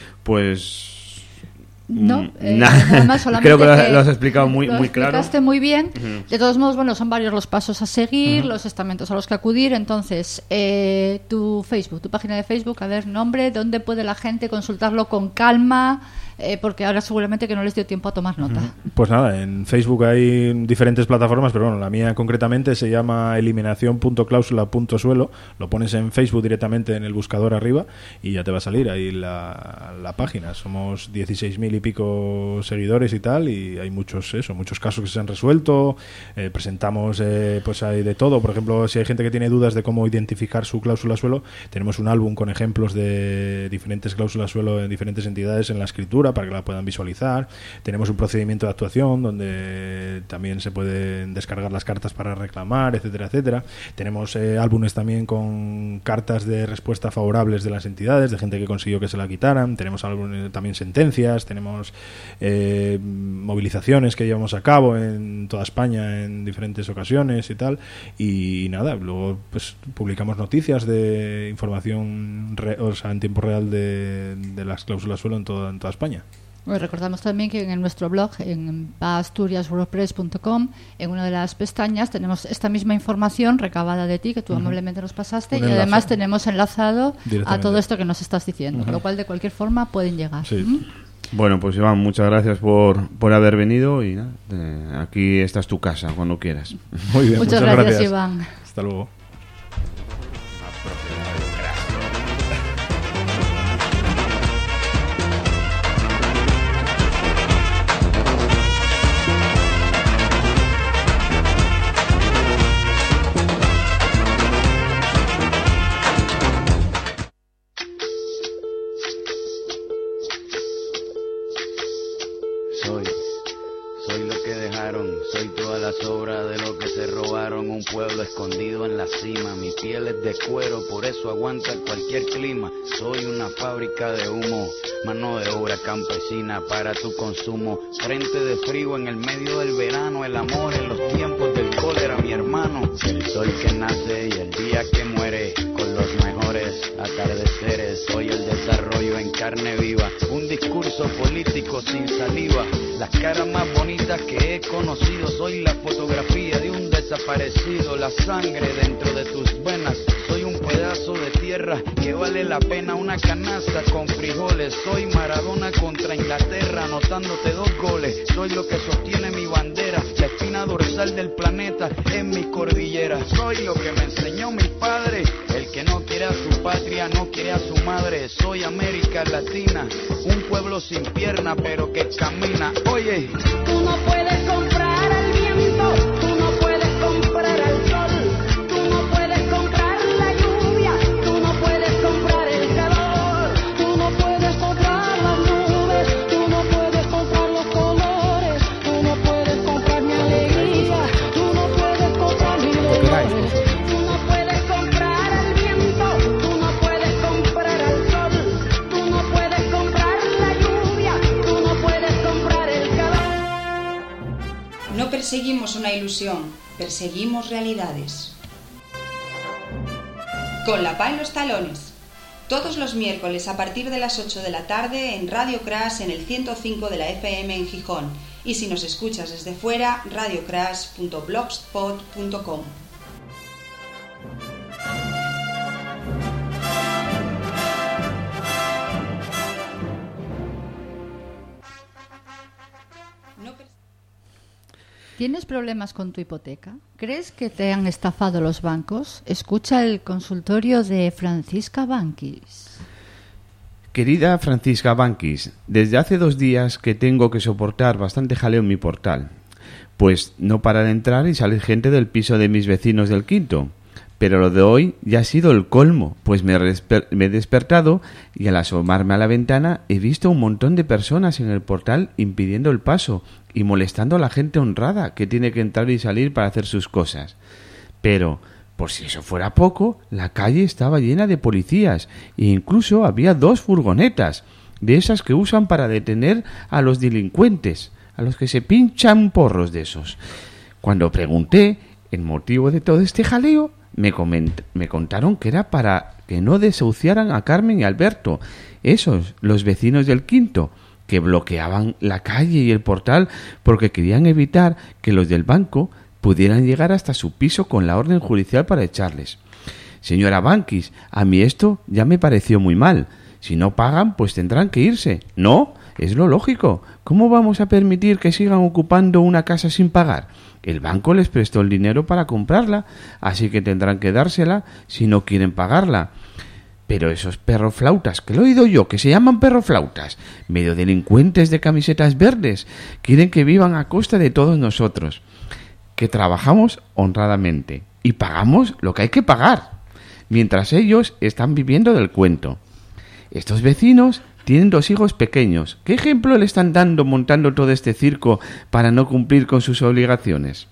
Pues no, eh, nada más solamente creo que lo, que lo has explicado muy, lo muy claro. Lo explicaste muy bien. Uh-huh. De todos modos, bueno, son varios los pasos a seguir, uh-huh. los estamentos a los que acudir. Entonces, eh, tu Facebook, tu página de Facebook, a ver, nombre, ¿dónde puede la gente consultarlo con calma? Eh, porque ahora seguramente que no les dio tiempo a tomar nota. Pues nada, en Facebook hay diferentes plataformas, pero bueno, la mía concretamente se llama eliminación punto cláusula punto suelo. Lo pones en Facebook directamente en el buscador arriba y ya te va a salir ahí la, la página. Somos dieciséis mil y pico seguidores y tal, y hay muchos eso, muchos casos que se han resuelto. Eh, presentamos, eh, pues hay de todo. Por ejemplo, si hay gente que tiene dudas de cómo identificar su cláusula suelo, tenemos un álbum con ejemplos de diferentes cláusulas suelo en diferentes entidades en la escritura, para que la puedan visualizar. Tenemos un procedimiento de actuación donde también se pueden descargar las cartas para reclamar, etcétera, etcétera. Tenemos eh, álbumes también con cartas de respuesta favorables de las entidades, de gente que consiguió que se la quitaran. Tenemos álbumes, también sentencias, tenemos eh, movilizaciones que llevamos a cabo en toda España en diferentes ocasiones y tal. Y, y nada, luego pues publicamos noticias de información re, o sea, en tiempo real de, de las cláusulas suelo en toda, en toda España. Bueno, recordamos también que en nuestro blog, en asturias wordpress punto com, en una de las pestañas tenemos esta misma información recabada de ti, que tú uh-huh. amablemente nos pasaste, un y enlace. Además tenemos enlazado a todo esto que nos estás diciendo, uh-huh. con lo cual de cualquier forma pueden llegar. Sí. ¿Mm? Bueno, pues Iván, muchas gracias por, por haber venido y nada, eh, aquí esta es tu casa cuando quieras. Muy bien, muchas, muchas gracias, gracias, Iván. Hasta luego. Soy, soy lo que dejaron, soy todas las obras de lo que se robaron. Un pueblo escondido en la cima, mi piel es de cuero, por eso aguanta cualquier clima. Soy una fábrica de humo, mano de obra campesina para tu consumo. Frente de frío en el medio del verano, el amor en los tiempos del cólera, mi hermano. El sol que nace y el día que muere, con los mejores atardeceres. Soy el desarrollo en carne viva, un discurso político sin saliva. Las caras más bonitas que he conocido, soy la fotografía de un desaparecido. La sangre dentro de tus venas, soy un pedazo de tierra que vale la pena una canasta con frijoles. Soy Maradona contra Inglaterra, anotándote dos goles. Soy lo que sostiene mi bandera, la espina dorsal del planeta en mi cordillera. Soy lo que me enseñó mi padre, el que no quiere a su patria no quiere a su madre. Soy América Latina, un pueblo sin pierna pero que camina. Oye, Tú no puedes comprar al viento, tú no puedes comprar al sol, tú no puedes comprar la lluvia, tú no puedes comprar el calor, tú no puedes comprar las nubes, tú no puedes comprar los colores, tú no puedes comprar mi alegría, tú no puedes comprar mi dolor. Tú no puedes comprar al viento, tú no puedes comprar al sol, tú no puedes comprar la lluvia, tú no puedes comprar el calor. No perseguimos una ilusión, perseguimos realidades. Con la P A en los talones. Todos los miércoles a partir de las ocho de la tarde en Radio Crash en el ciento cinco de la F M en Gijón. Y si nos escuchas desde fuera, radiocrash punto blogspot punto com. No per- ¿Tienes problemas con tu hipoteca? ¿Crees que te han estafado los bancos? Escucha el consultorio de Francisca Banquis. Querida Francisca Banquis, desde hace dos días que tengo que soportar bastante jaleo en mi portal. Pues no para de entrar y salir gente del piso de mis vecinos del quinto. Pero lo de hoy ya ha sido el colmo, pues me, resper- me he despertado y al asomarme a la ventana he visto un montón de personas en el portal impidiendo el paso y molestando a la gente honrada que tiene que entrar y salir para hacer sus cosas. Pero, por si eso fuera poco, la calle estaba llena de policías e incluso había dos furgonetas, de esas que usan para detener a los delincuentes, a los que se pinchan porros de esos. Cuando pregunté el motivo de todo este jaleo, me, coment- me contaron que era para que no desahuciaran a Carmen y Alberto, esos, los vecinos del quinto, que bloqueaban la calle y el portal porque querían evitar que los del banco pudieran llegar hasta su piso con la orden judicial para echarles. Señora Banquis, a mí esto ya me pareció muy mal. Si no pagan, pues tendrán que irse. No, es lo lógico. ¿Cómo vamos a permitir que sigan ocupando una casa sin pagar? El banco les prestó el dinero para comprarla, así que tendrán que dársela si no quieren pagarla. Pero esos perroflautas, que lo he oído yo, que se llaman perroflautas, medio delincuentes de camisetas verdes, quieren que vivan a costa de todos nosotros, que trabajamos honradamente y pagamos lo que hay que pagar, mientras ellos están viviendo del cuento. Estos vecinos tienen dos hijos pequeños. ¿Qué ejemplo le están dando montando todo este circo para no cumplir con sus obligaciones?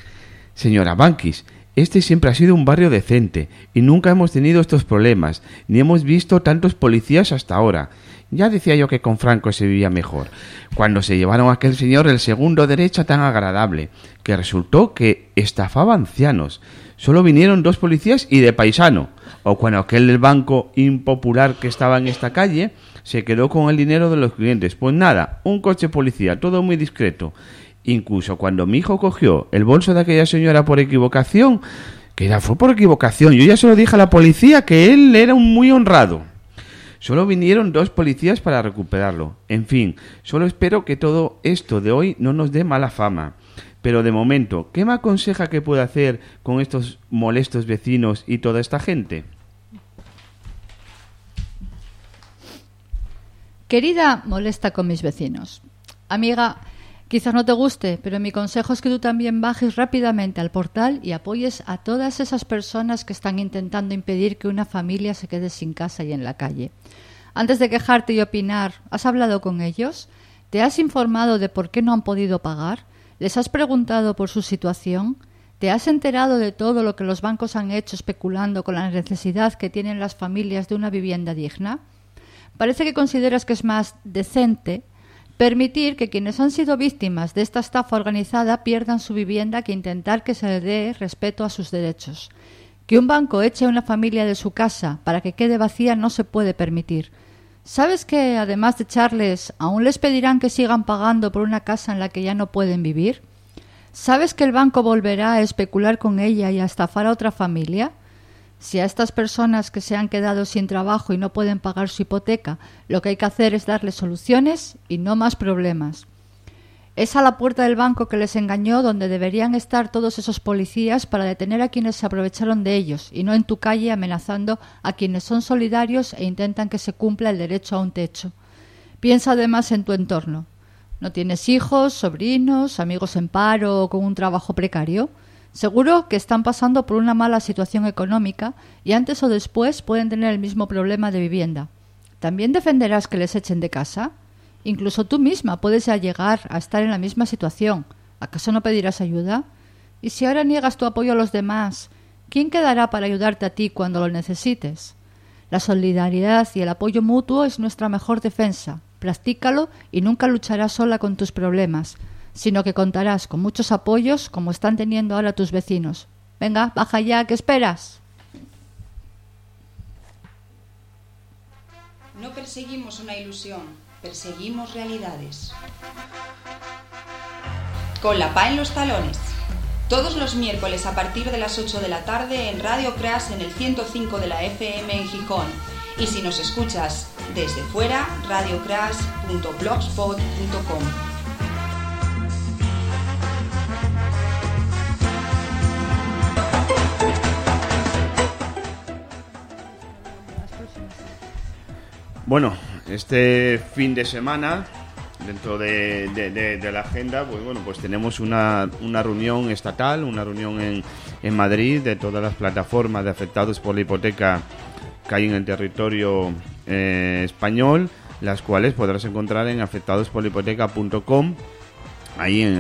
Señora Banquis, este siempre ha sido un barrio decente y nunca hemos tenido estos problemas, ni hemos visto tantos policías hasta ahora. Ya decía yo que con Franco se vivía mejor, cuando se llevaron a aquel señor el segundo derecha tan agradable, que resultó que estafaba ancianos. Solo vinieron dos policías y de paisano, o cuando aquel del banco impopular que estaba en esta calle se quedó con el dinero de los clientes. Pues nada, un coche policía, todo muy discreto. Incluso cuando mi hijo cogió el bolso de aquella señora por equivocación, que era, fue por equivocación, yo ya se lo dije a la policía que él era un muy honrado. Solo vinieron dos policías para recuperarlo. En fin, solo espero que todo esto de hoy no nos dé mala fama. Pero de momento, ¿qué me aconseja que pueda hacer con estos molestos vecinos y toda esta gente? Querida molesta con mis vecinos. Amiga, quizás no te guste, pero mi consejo es que tú también bajes rápidamente al portal y apoyes a todas esas personas que están intentando impedir que una familia se quede sin casa y en la calle. Antes de quejarte y opinar, ¿has hablado con ellos? ¿Te has informado de por qué no han podido pagar? ¿Les has preguntado por su situación? ¿Te has enterado de todo lo que los bancos han hecho especulando con la necesidad que tienen las familias de una vivienda digna? Parece que consideras que es más decente permitir que quienes han sido víctimas de esta estafa organizada pierdan su vivienda que intentar que se le dé respeto a sus derechos. Que un banco eche a una familia de su casa para que quede vacía no se puede permitir. ¿Sabes que, además de echarles, aún les pedirán que sigan pagando por una casa en la que ya no pueden vivir? ¿Sabes que el banco volverá a especular con ella y a estafar a otra familia? Si a estas personas que se han quedado sin trabajo y no pueden pagar su hipoteca, lo que hay que hacer es darles soluciones y no más problemas. Es a la puerta del banco que les engañó donde deberían estar todos esos policías para detener a quienes se aprovecharon de ellos y no en tu calle amenazando a quienes son solidarios e intentan que se cumpla el derecho a un techo. Piensa además en tu entorno. ¿No tienes hijos, sobrinos, amigos en paro o con un trabajo precario? Seguro que están pasando por una mala situación económica y antes o después pueden tener el mismo problema de vivienda. ¿También defenderás que les echen de casa? Incluso tú misma puedes llegar a estar en la misma situación. ¿Acaso no pedirás ayuda? Y si ahora niegas tu apoyo a los demás, ¿quién quedará para ayudarte a ti cuando lo necesites? La solidaridad y el apoyo mutuo es nuestra mejor defensa. Practícalo y nunca lucharás sola con tus problemas, sino que contarás con muchos apoyos como están teniendo ahora tus vecinos. Venga, baja ya, ¿qué esperas? No perseguimos una ilusión, perseguimos realidades. Con la P A en los talones. Todos los miércoles a partir de las ocho de la tarde en Radio Crash en el ciento cinco de la F M en Gijón. Y si nos escuchas desde fuera, radiocrash punto blogspot punto com. Bueno, este fin de semana, dentro de, de, de, de la agenda, pues bueno, pues tenemos una, una reunión estatal, una reunión en, en Madrid de todas las plataformas de afectados por la hipoteca que hay en el territorio eh, español, las cuales podrás encontrar en afectados por la hipoteca punto com. Ahí en,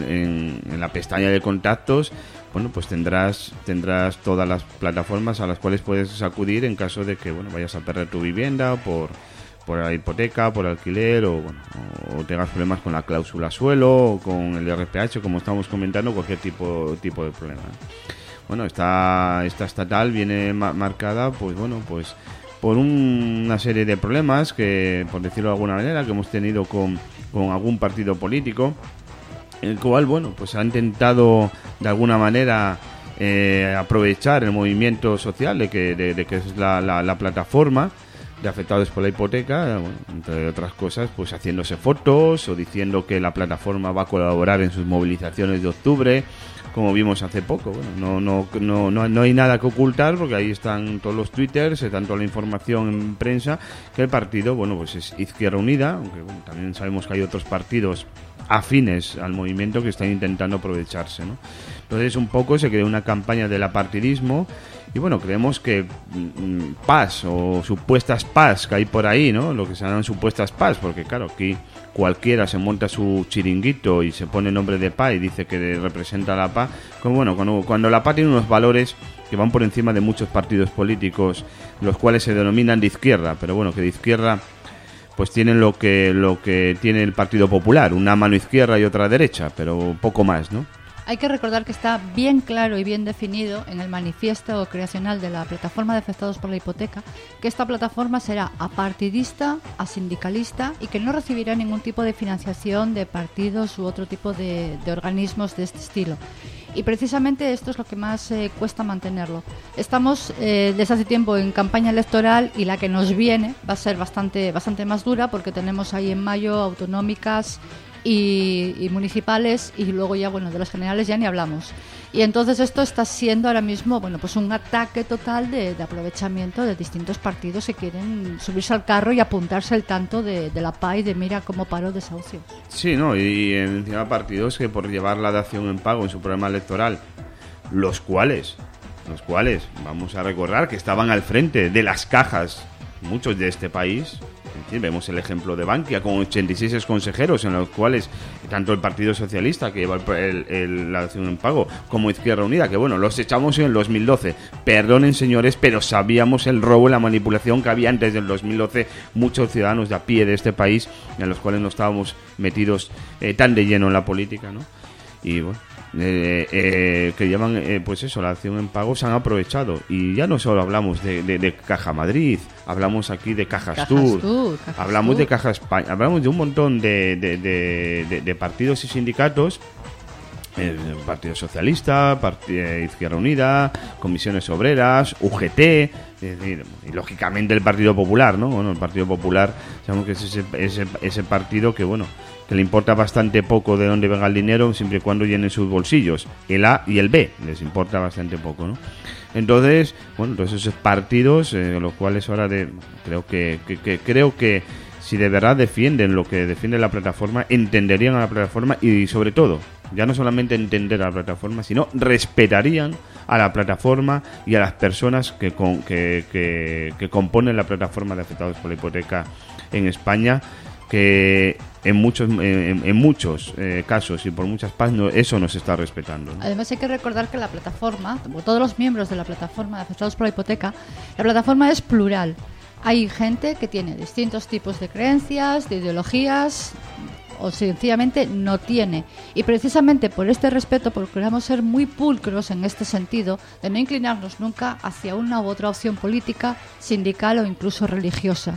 en, en la pestaña de contactos, bueno, pues tendrás tendrás todas las plataformas a las cuales puedes acudir en caso de que, bueno, vayas a perder tu vivienda por por la hipoteca, por alquiler o, bueno, o tengas problemas con la cláusula suelo o con el R P H, como estamos comentando, cualquier tipo tipo de problema. Bueno, esta esta estatal viene ma- marcada, pues bueno, pues por un, una serie de problemas que, por decirlo de alguna manera, que hemos tenido con, con algún partido político, el cual, bueno, pues ha intentado de alguna manera eh, aprovechar el movimiento social de que, de, de que es la, la, la plataforma de afectados por la hipoteca, bueno, entre otras cosas, pues haciéndose fotos o diciendo que la plataforma va a colaborar en sus movilizaciones de octubre, como vimos hace poco. Bueno, no, no, no, no, no hay nada que ocultar, porque ahí están todos los twitters, está toda la información en prensa, que el partido, bueno, pues es Izquierda Unida, aunque bueno, también sabemos que hay otros partidos afines al movimiento que están intentando aprovecharse, ¿no? Entonces un poco se creó una campaña del apartidismo y bueno, creemos que mmm, paz o supuestas paz que hay por ahí, ¿no? Lo que se llaman supuestas paz, porque claro, aquí cualquiera se monta su chiringuito y se pone nombre de paz y dice que representa la paz. Como bueno, cuando, cuando la paz tiene unos valores que van por encima de muchos partidos políticos, los cuales se denominan de izquierda, pero bueno, que de izquierda pues tienen lo que lo que tiene el Partido Popular, una mano izquierda y otra derecha, pero poco más, ¿no? Hay que recordar que está bien claro y bien definido en el manifiesto creacional de la plataforma de afectados por la hipoteca que esta plataforma será apartidista, asindicalista y que no recibirá ningún tipo de financiación de partidos u otro tipo de, de organismos de este estilo. Y precisamente esto es lo que más eh, cuesta mantenerlo. Estamos eh, desde hace tiempo en campaña electoral y la que nos viene va a ser bastante, bastante más dura porque tenemos ahí en mayo autonómicas y, y municipales y luego ya, bueno, de las generales ya ni hablamos. Y entonces esto está siendo ahora mismo, bueno, pues un ataque total de, de aprovechamiento de distintos partidos que quieren subirse al carro y apuntarse el tanto de, de la P A y de mira cómo paró desahucios. Sí, ¿no? Y encima partidos que por llevar la dación en pago en su programa electoral, los cuales, los cuales, vamos a recordar que estaban al frente de las cajas, muchos de este país, Es decir, vemos el ejemplo de Bankia con ochenta y seis consejeros en los cuales tanto el Partido Socialista, que lleva el, el, la dación en pago, como Izquierda Unida, que bueno, los echamos en el dos mil doce. Perdonen, señores, pero sabíamos el robo y la manipulación que había antes del dos mil doce muchos ciudadanos de a pie de este país, en los cuales no estábamos metidos eh, tan de lleno en la política, ¿no? Y bueno, eh, eh, que llevan, eh, pues eso, la acción en pago, se han aprovechado. Y ya no solo hablamos de, de, de Caja Madrid, hablamos aquí de Cajas Tour, hablamos de Caja España, hablamos de un montón de, de, de, de, de partidos y sindicatos. El Partido Socialista, Partido Izquierda Unida, Comisiones Obreras, U G T, es decir, y lógicamente el Partido Popular, ¿no? Bueno, el Partido Popular, sabemos que es ese, ese, ese partido que, bueno, que le importa bastante poco de dónde venga el dinero, siempre y cuando llenen sus bolsillos. El A y el B les importa bastante poco, ¿no? Entonces, bueno, todos esos partidos, eh, los cuales ahora de, creo que, que, que creo que si de verdad defienden lo que defiende la plataforma, entenderían a la plataforma y, sobre todo, ya no solamente entender a la plataforma, sino respetarían a la plataforma y a las personas que, con, que, que, que componen la plataforma de afectados por la hipoteca en España, que en muchos en, en muchos eh, casos y por muchas partes no, eso no se está respetando, ¿no? Además hay que recordar que la plataforma, todos los miembros de la plataforma de afectados por la hipoteca, la plataforma es plural. Hay gente que tiene distintos tipos de creencias, de ideologías, o sencillamente no tiene. Y precisamente por este respeto procuramos ser muy pulcros en este sentido, de no inclinarnos nunca hacia una u otra opción política, sindical o incluso religiosa.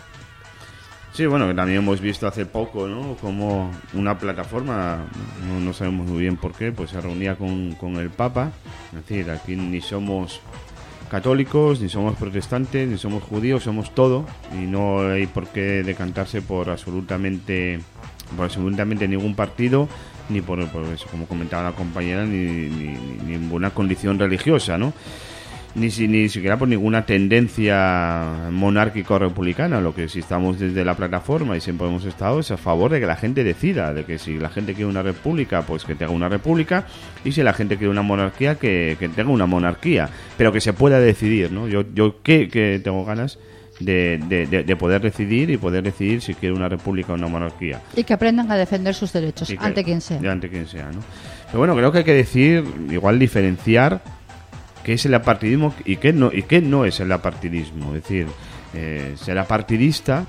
Sí, bueno, que también hemos visto hace poco, ¿no?, como una plataforma, no, no sabemos muy bien por qué, pues se reunía con, con el Papa. Es decir, aquí ni somos católicos, ni somos protestantes, ni somos judíos, somos todo, y no hay por qué decantarse por absolutamente por absolutamente ningún partido, ni por, por eso, como comentaba la compañera, ni, ni, ni ninguna condición religiosa, ¿no? Ni, si, ni siquiera por ninguna tendencia monárquica o republicana. Lo que sí estamos desde la plataforma y siempre hemos estado es a favor de que la gente decida, de que si la gente quiere una república, pues que tenga una república, y si la gente quiere una monarquía, que, que tenga una monarquía, pero que se pueda decidir, ¿no? Yo, yo que, que tengo ganas de, de, de, de poder decidir y poder decidir si quiere una república o una monarquía. Y que aprendan a defender sus derechos que, ante quien sea. Ante quien sea, ¿no? Pero bueno, creo que hay que decir, igual diferenciar qué es el apartidismo y qué no, y qué no es el apartidismo. Es decir, eh, ser apartidista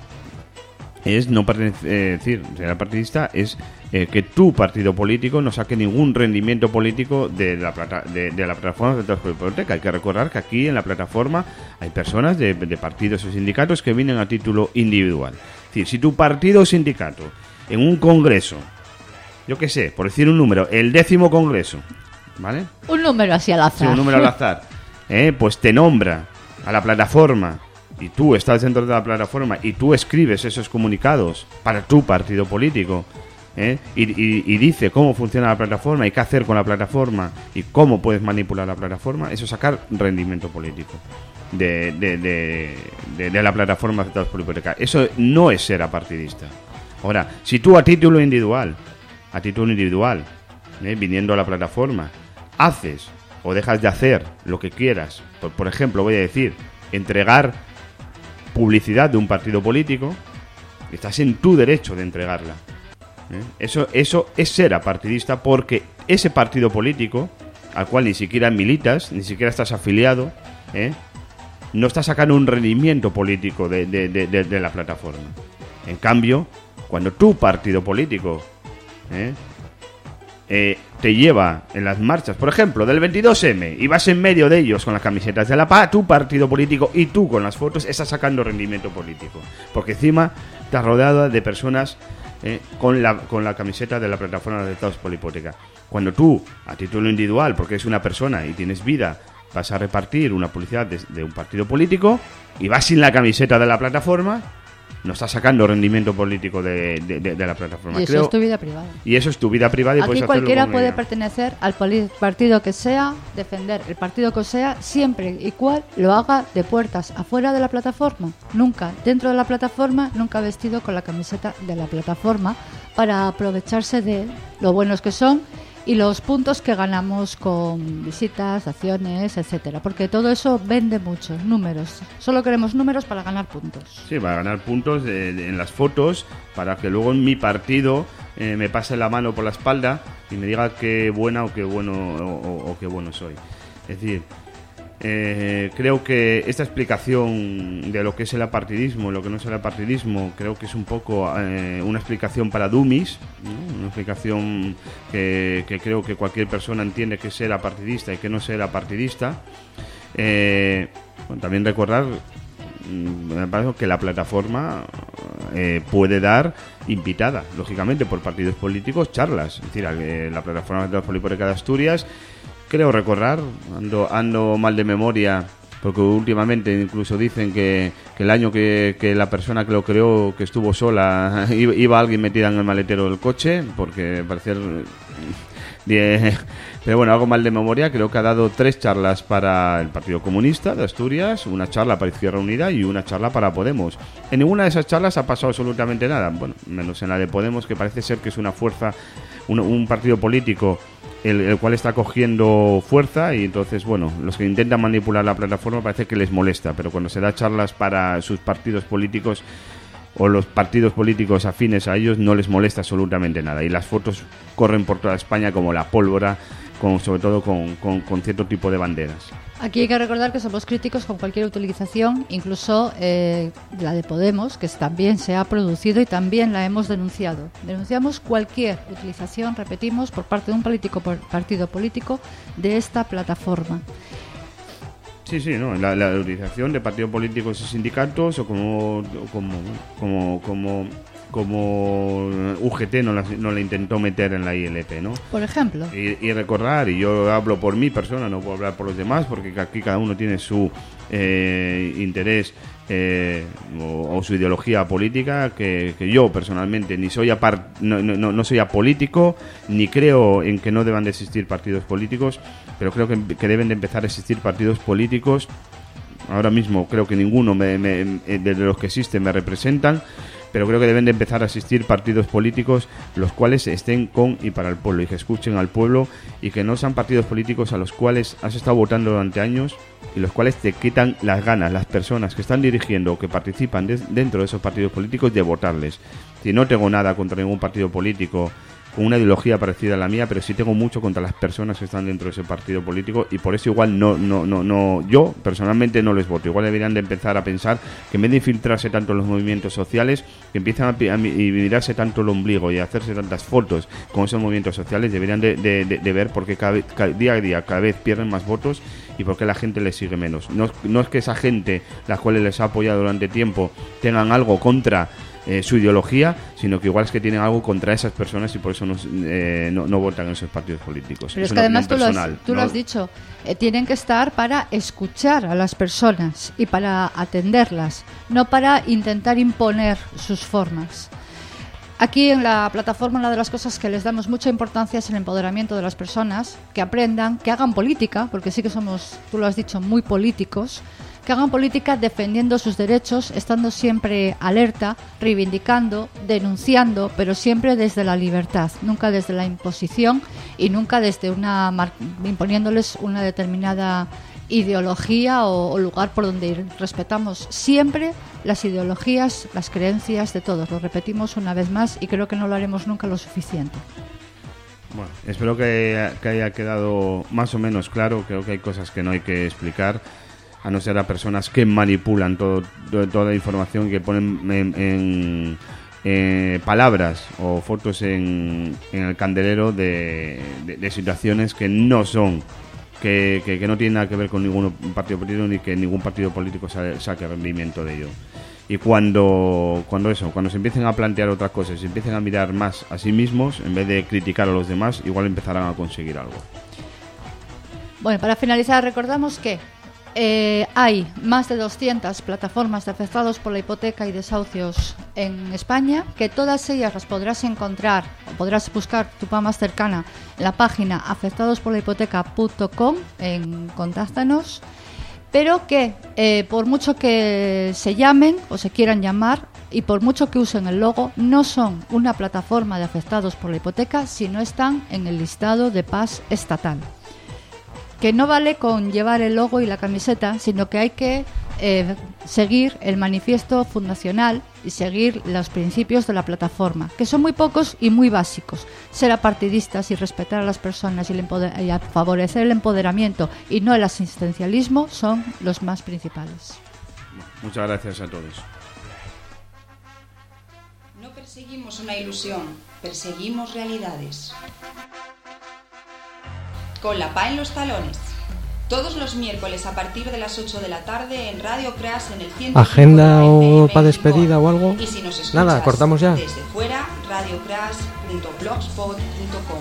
es no pertenecer, eh, es decir, ser apartidista es eh, que tu partido político no saque ningún rendimiento político de la plata, de, de la plataforma de transporte hipoteca. Hay que recordar que aquí en la plataforma hay personas de, de partidos o sindicatos que vienen a título individual. Es decir, si tu partido o sindicato en un congreso, yo qué sé, por decir un número, el décimo congreso, ¿vale? Un número así al azar. Sí, un número al azar. ¿Eh? Pues te nombra a la plataforma y tú estás dentro de la plataforma y tú escribes esos comunicados para tu partido político, ¿eh? y, y, y dice cómo funciona la plataforma y qué hacer con la plataforma y cómo puedes manipular la plataforma. Eso es sacar rendimiento político de, de, de, de, de la plataforma afectados por hipoteca. Eso no es ser apartidista. Ahora, si tú a título individual, a título individual, ¿eh? viniendo a la plataforma, haces o dejas de hacer lo que quieras, por, por ejemplo, voy a decir, entregar publicidad de un partido político, estás en tu derecho de entregarla, ¿eh? Eso, eso es ser apartidista, porque ese partido político, al cual ni siquiera militas, ni siquiera estás afiliado, ¿eh? no está sacando un rendimiento político de, de, de, de, de la plataforma. En cambio, cuando tu partido político ¿eh? Eh, te lleva en las marchas, por ejemplo, del veintidós eme, y vas en medio de ellos con las camisetas de la paz, tu partido político, y tú con las fotos estás sacando rendimiento político, porque encima estás rodeado de personas eh, con, la, con la camiseta de la plataforma de afectados por la hipoteca. Cuando tú, a título individual, porque eres una persona y tienes vida, vas a repartir una publicidad de, de un partido político y vas sin la camiseta de la plataforma, no estás sacando rendimiento político de, de, de, de la plataforma. Y eso Creo, es tu vida privada. Y eso es tu vida privada. Y aquí puedes cualquiera hacerlo puede ella. pertenecer al poli- partido que sea, defender el partido que sea, siempre y cual lo haga de puertas afuera de la plataforma. Nunca dentro de la plataforma, nunca vestido con la camiseta de la plataforma para aprovecharse de lo buenos que son y los puntos que ganamos con visitas, acciones, etcétera, porque todo eso vende mucho, números. Solo queremos números para ganar puntos. Sí, para ganar puntos de, de, en las fotos, para que luego en mi partido eh, me pase la mano por la espalda y me diga qué buena o qué bueno o, o, o qué bueno soy. Es decir, eh, creo que esta explicación de lo que es el apartidismo, lo que no es el apartidismo, creo que es un poco eh, una explicación para dummies, ¿no? Una explicación que, que creo que cualquier persona entiende que es ser apartidista y que no ser apartidista. Eh, bueno, también recordar, me parece que la plataforma eh, puede dar invitada, lógicamente, por partidos políticos, charlas. Es decir, la plataforma de la Hipoteca de Asturias, creo recordar, ando, ando mal de memoria, porque últimamente incluso dicen que, que el año que, que la persona que lo creó, que estuvo sola, iba, iba alguien metida en el maletero del coche, porque parecía... Pero bueno, algo mal de memoria, creo que ha dado tres charlas para el Partido Comunista de Asturias, una charla para Izquierda Unida y una charla para Podemos. En ninguna de esas charlas ha pasado absolutamente nada, bueno, menos en la de Podemos, que parece ser que es una fuerza, un, un partido político el, el cual está cogiendo fuerza, y entonces, bueno, los que intentan manipular la plataforma parece que les molesta, pero cuando se da charlas para sus partidos políticos o los partidos políticos afines a ellos, no les molesta absolutamente nada, y las fotos corren por toda España como la pólvora, con, sobre todo con, con, con cierto tipo de banderas. Aquí hay que recordar que somos críticos con cualquier utilización, incluso eh, la de Podemos, que también se ha producido y también la hemos denunciado. Denunciamos cualquier utilización, repetimos, por parte de un político, por partido político, de esta plataforma. Sí, sí, ¿no? La, la utilización de partidos políticos y sindicatos, o como como como como, como U G T no la, no la intentó meter en la I L P, ¿no? Por ejemplo. Y, y recordar, y yo hablo por mi persona, no puedo hablar por los demás, porque aquí cada uno tiene su eh, interés eh, o, o su ideología política, que, que yo personalmente ni soy apar, no, no, no soy apolítico, ni creo en que no deban de existir partidos políticos, pero creo que, que deben de empezar a existir partidos políticos. Ahora mismo creo que ninguno me, me, de los que existen me representan, pero creo que deben de empezar a existir partidos políticos los cuales estén con y para el pueblo, y que escuchen al pueblo, y que no sean partidos políticos a los cuales has estado votando durante años y los cuales te quitan las ganas, las personas que están dirigiendo o que participan de, dentro de esos partidos políticos, de votarles. Si no tengo nada contra ningún partido político con una ideología parecida a la mía, pero sí tengo mucho contra las personas que están dentro de ese partido político, y por eso igual no, no, no, no, yo personalmente no les voto. Igual deberían de empezar a pensar que en vez de infiltrarse tanto en los movimientos sociales, que empiezan a, a mirarse tanto el ombligo y a hacerse tantas fotos con esos movimientos sociales, deberían de, de, de, de ver por qué cada, cada, día a día cada vez pierden más votos y por qué la gente les sigue menos. No, no es que esa gente, las cuales les ha apoyado durante tiempo, tengan algo contra Eh, su ideología, sino que igual es que tienen algo contra esas personas y por eso no, eh, no, no votan en esos partidos políticos. Pero es, es que además tú, personal, lo has, tú ¿no? lo has dicho, eh, tienen que estar para escuchar a las personas y para atenderlas, no para intentar imponer sus formas. Aquí en la plataforma una de las cosas que les damos mucha importancia es el empoderamiento de las personas, que aprendan, que hagan política, porque sí que somos, tú lo has dicho, muy políticos, que hagan política defendiendo sus derechos, estando siempre alerta, reivindicando, denunciando, pero siempre desde la libertad, nunca desde la imposición y nunca desde una imponiéndoles una determinada ideología o, o lugar por donde ir. Respetamos siempre las ideologías, las creencias de todos. Lo repetimos una vez más y creo que no lo haremos nunca lo suficiente. Bueno, espero que, que haya quedado más o menos claro. Creo que hay cosas que no hay que explicar, a no ser a personas que manipulan todo, todo, toda la información, que ponen en, en eh, palabras o fotos en, en el candelero de, de, de situaciones que no son, que, que, que no tienen nada que ver con ningún partido político, ni que ningún partido político saque, saque rendimiento de ello. Y cuando, cuando eso, cuando se empiecen a plantear otras cosas, se empiecen a mirar más a sí mismos, en vez de criticar a los demás, igual empezarán a conseguir algo. Bueno, para finalizar, recordamos que Eh, hay más de doscientas plataformas de afectados por la hipoteca y desahucios en España, que todas ellas las podrás encontrar o podrás buscar tu P A más cercana en la página afectados por la hipoteca punto com, en Contáctanos, pero que eh, por mucho que se llamen o se quieran llamar y por mucho que usen el logo, no son una plataforma de afectados por la hipoteca si no están en el listado de P A S estatal. Que no vale con llevar el logo y la camiseta, sino que hay que eh, seguir el manifiesto fundacional y seguir los principios de la plataforma, que son muy pocos y muy básicos. Ser apartidistas y respetar a las personas y, el empoder- y a favorecer el empoderamiento y no el asistencialismo son los más principales. Muchas gracias a todos. No perseguimos una ilusión, perseguimos realidades. Con la P A en los talones. Todos los miércoles a partir de las ocho de la tarde en Radio Crash en el ciento cinco ¿Agenda de la F M o para en despedida Gijón. o algo? Y si nos escuchas Nada, cortamos ya. desde fuera, radiocrash punto blogspot punto com.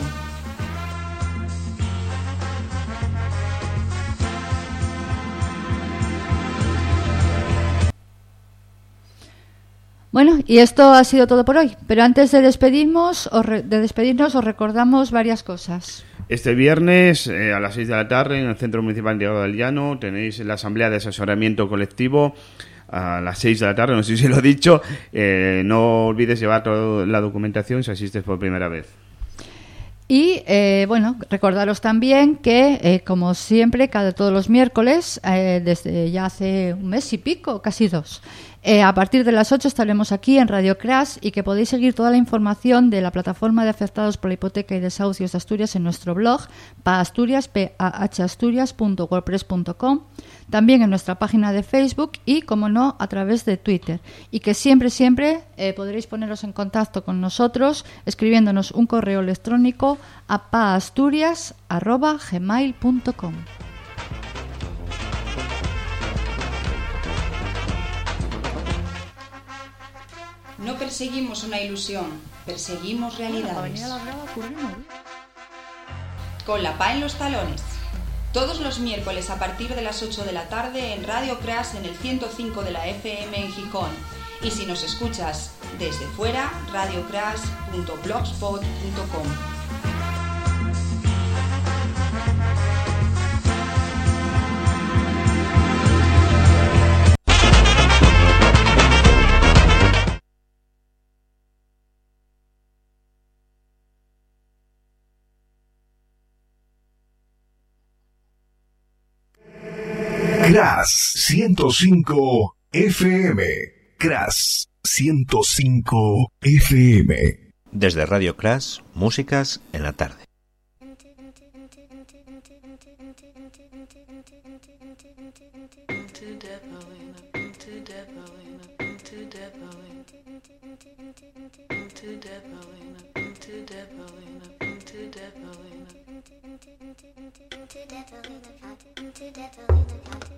Bueno, y esto ha sido todo por hoy. Pero antes de despedirnos, os re- de despedirnos, os recordamos varias cosas. Este viernes eh, a las seis de la tarde en el Centro Municipal de Diego del Llano tenéis la Asamblea de Asesoramiento Colectivo a las seis de la tarde, no sé si lo he dicho. Eh, no olvides llevar toda la documentación si asistes por primera vez. Y eh, bueno, recordaros también que, eh, como siempre, cada todos los miércoles, eh, desde ya hace un mes y pico, casi dos, eh, a partir de las ocho estaremos aquí en Radio Crash y que podéis seguir toda la información de la plataforma de afectados por la hipoteca y desahucios de Asturias en nuestro blog paasturias, p a h asturias punto wordpress punto com, también en nuestra página de Facebook y, como no, a través de Twitter. Y que siempre, siempre eh, podréis poneros en contacto con nosotros escribiéndonos un correo electrónico a paasturias arroba gmail punto com. No perseguimos una ilusión, perseguimos realidades. Con la P A en los talones. Todos los miércoles a partir de las ocho de la tarde en Radio Crash en el ciento cinco de la F M en Gijón. Y si nos escuchas desde fuera, radiocrash punto blogspot punto com. Crash ciento cinco F M. Crash ciento cinco F M. Desde Radio Crash, músicas en la tarde. To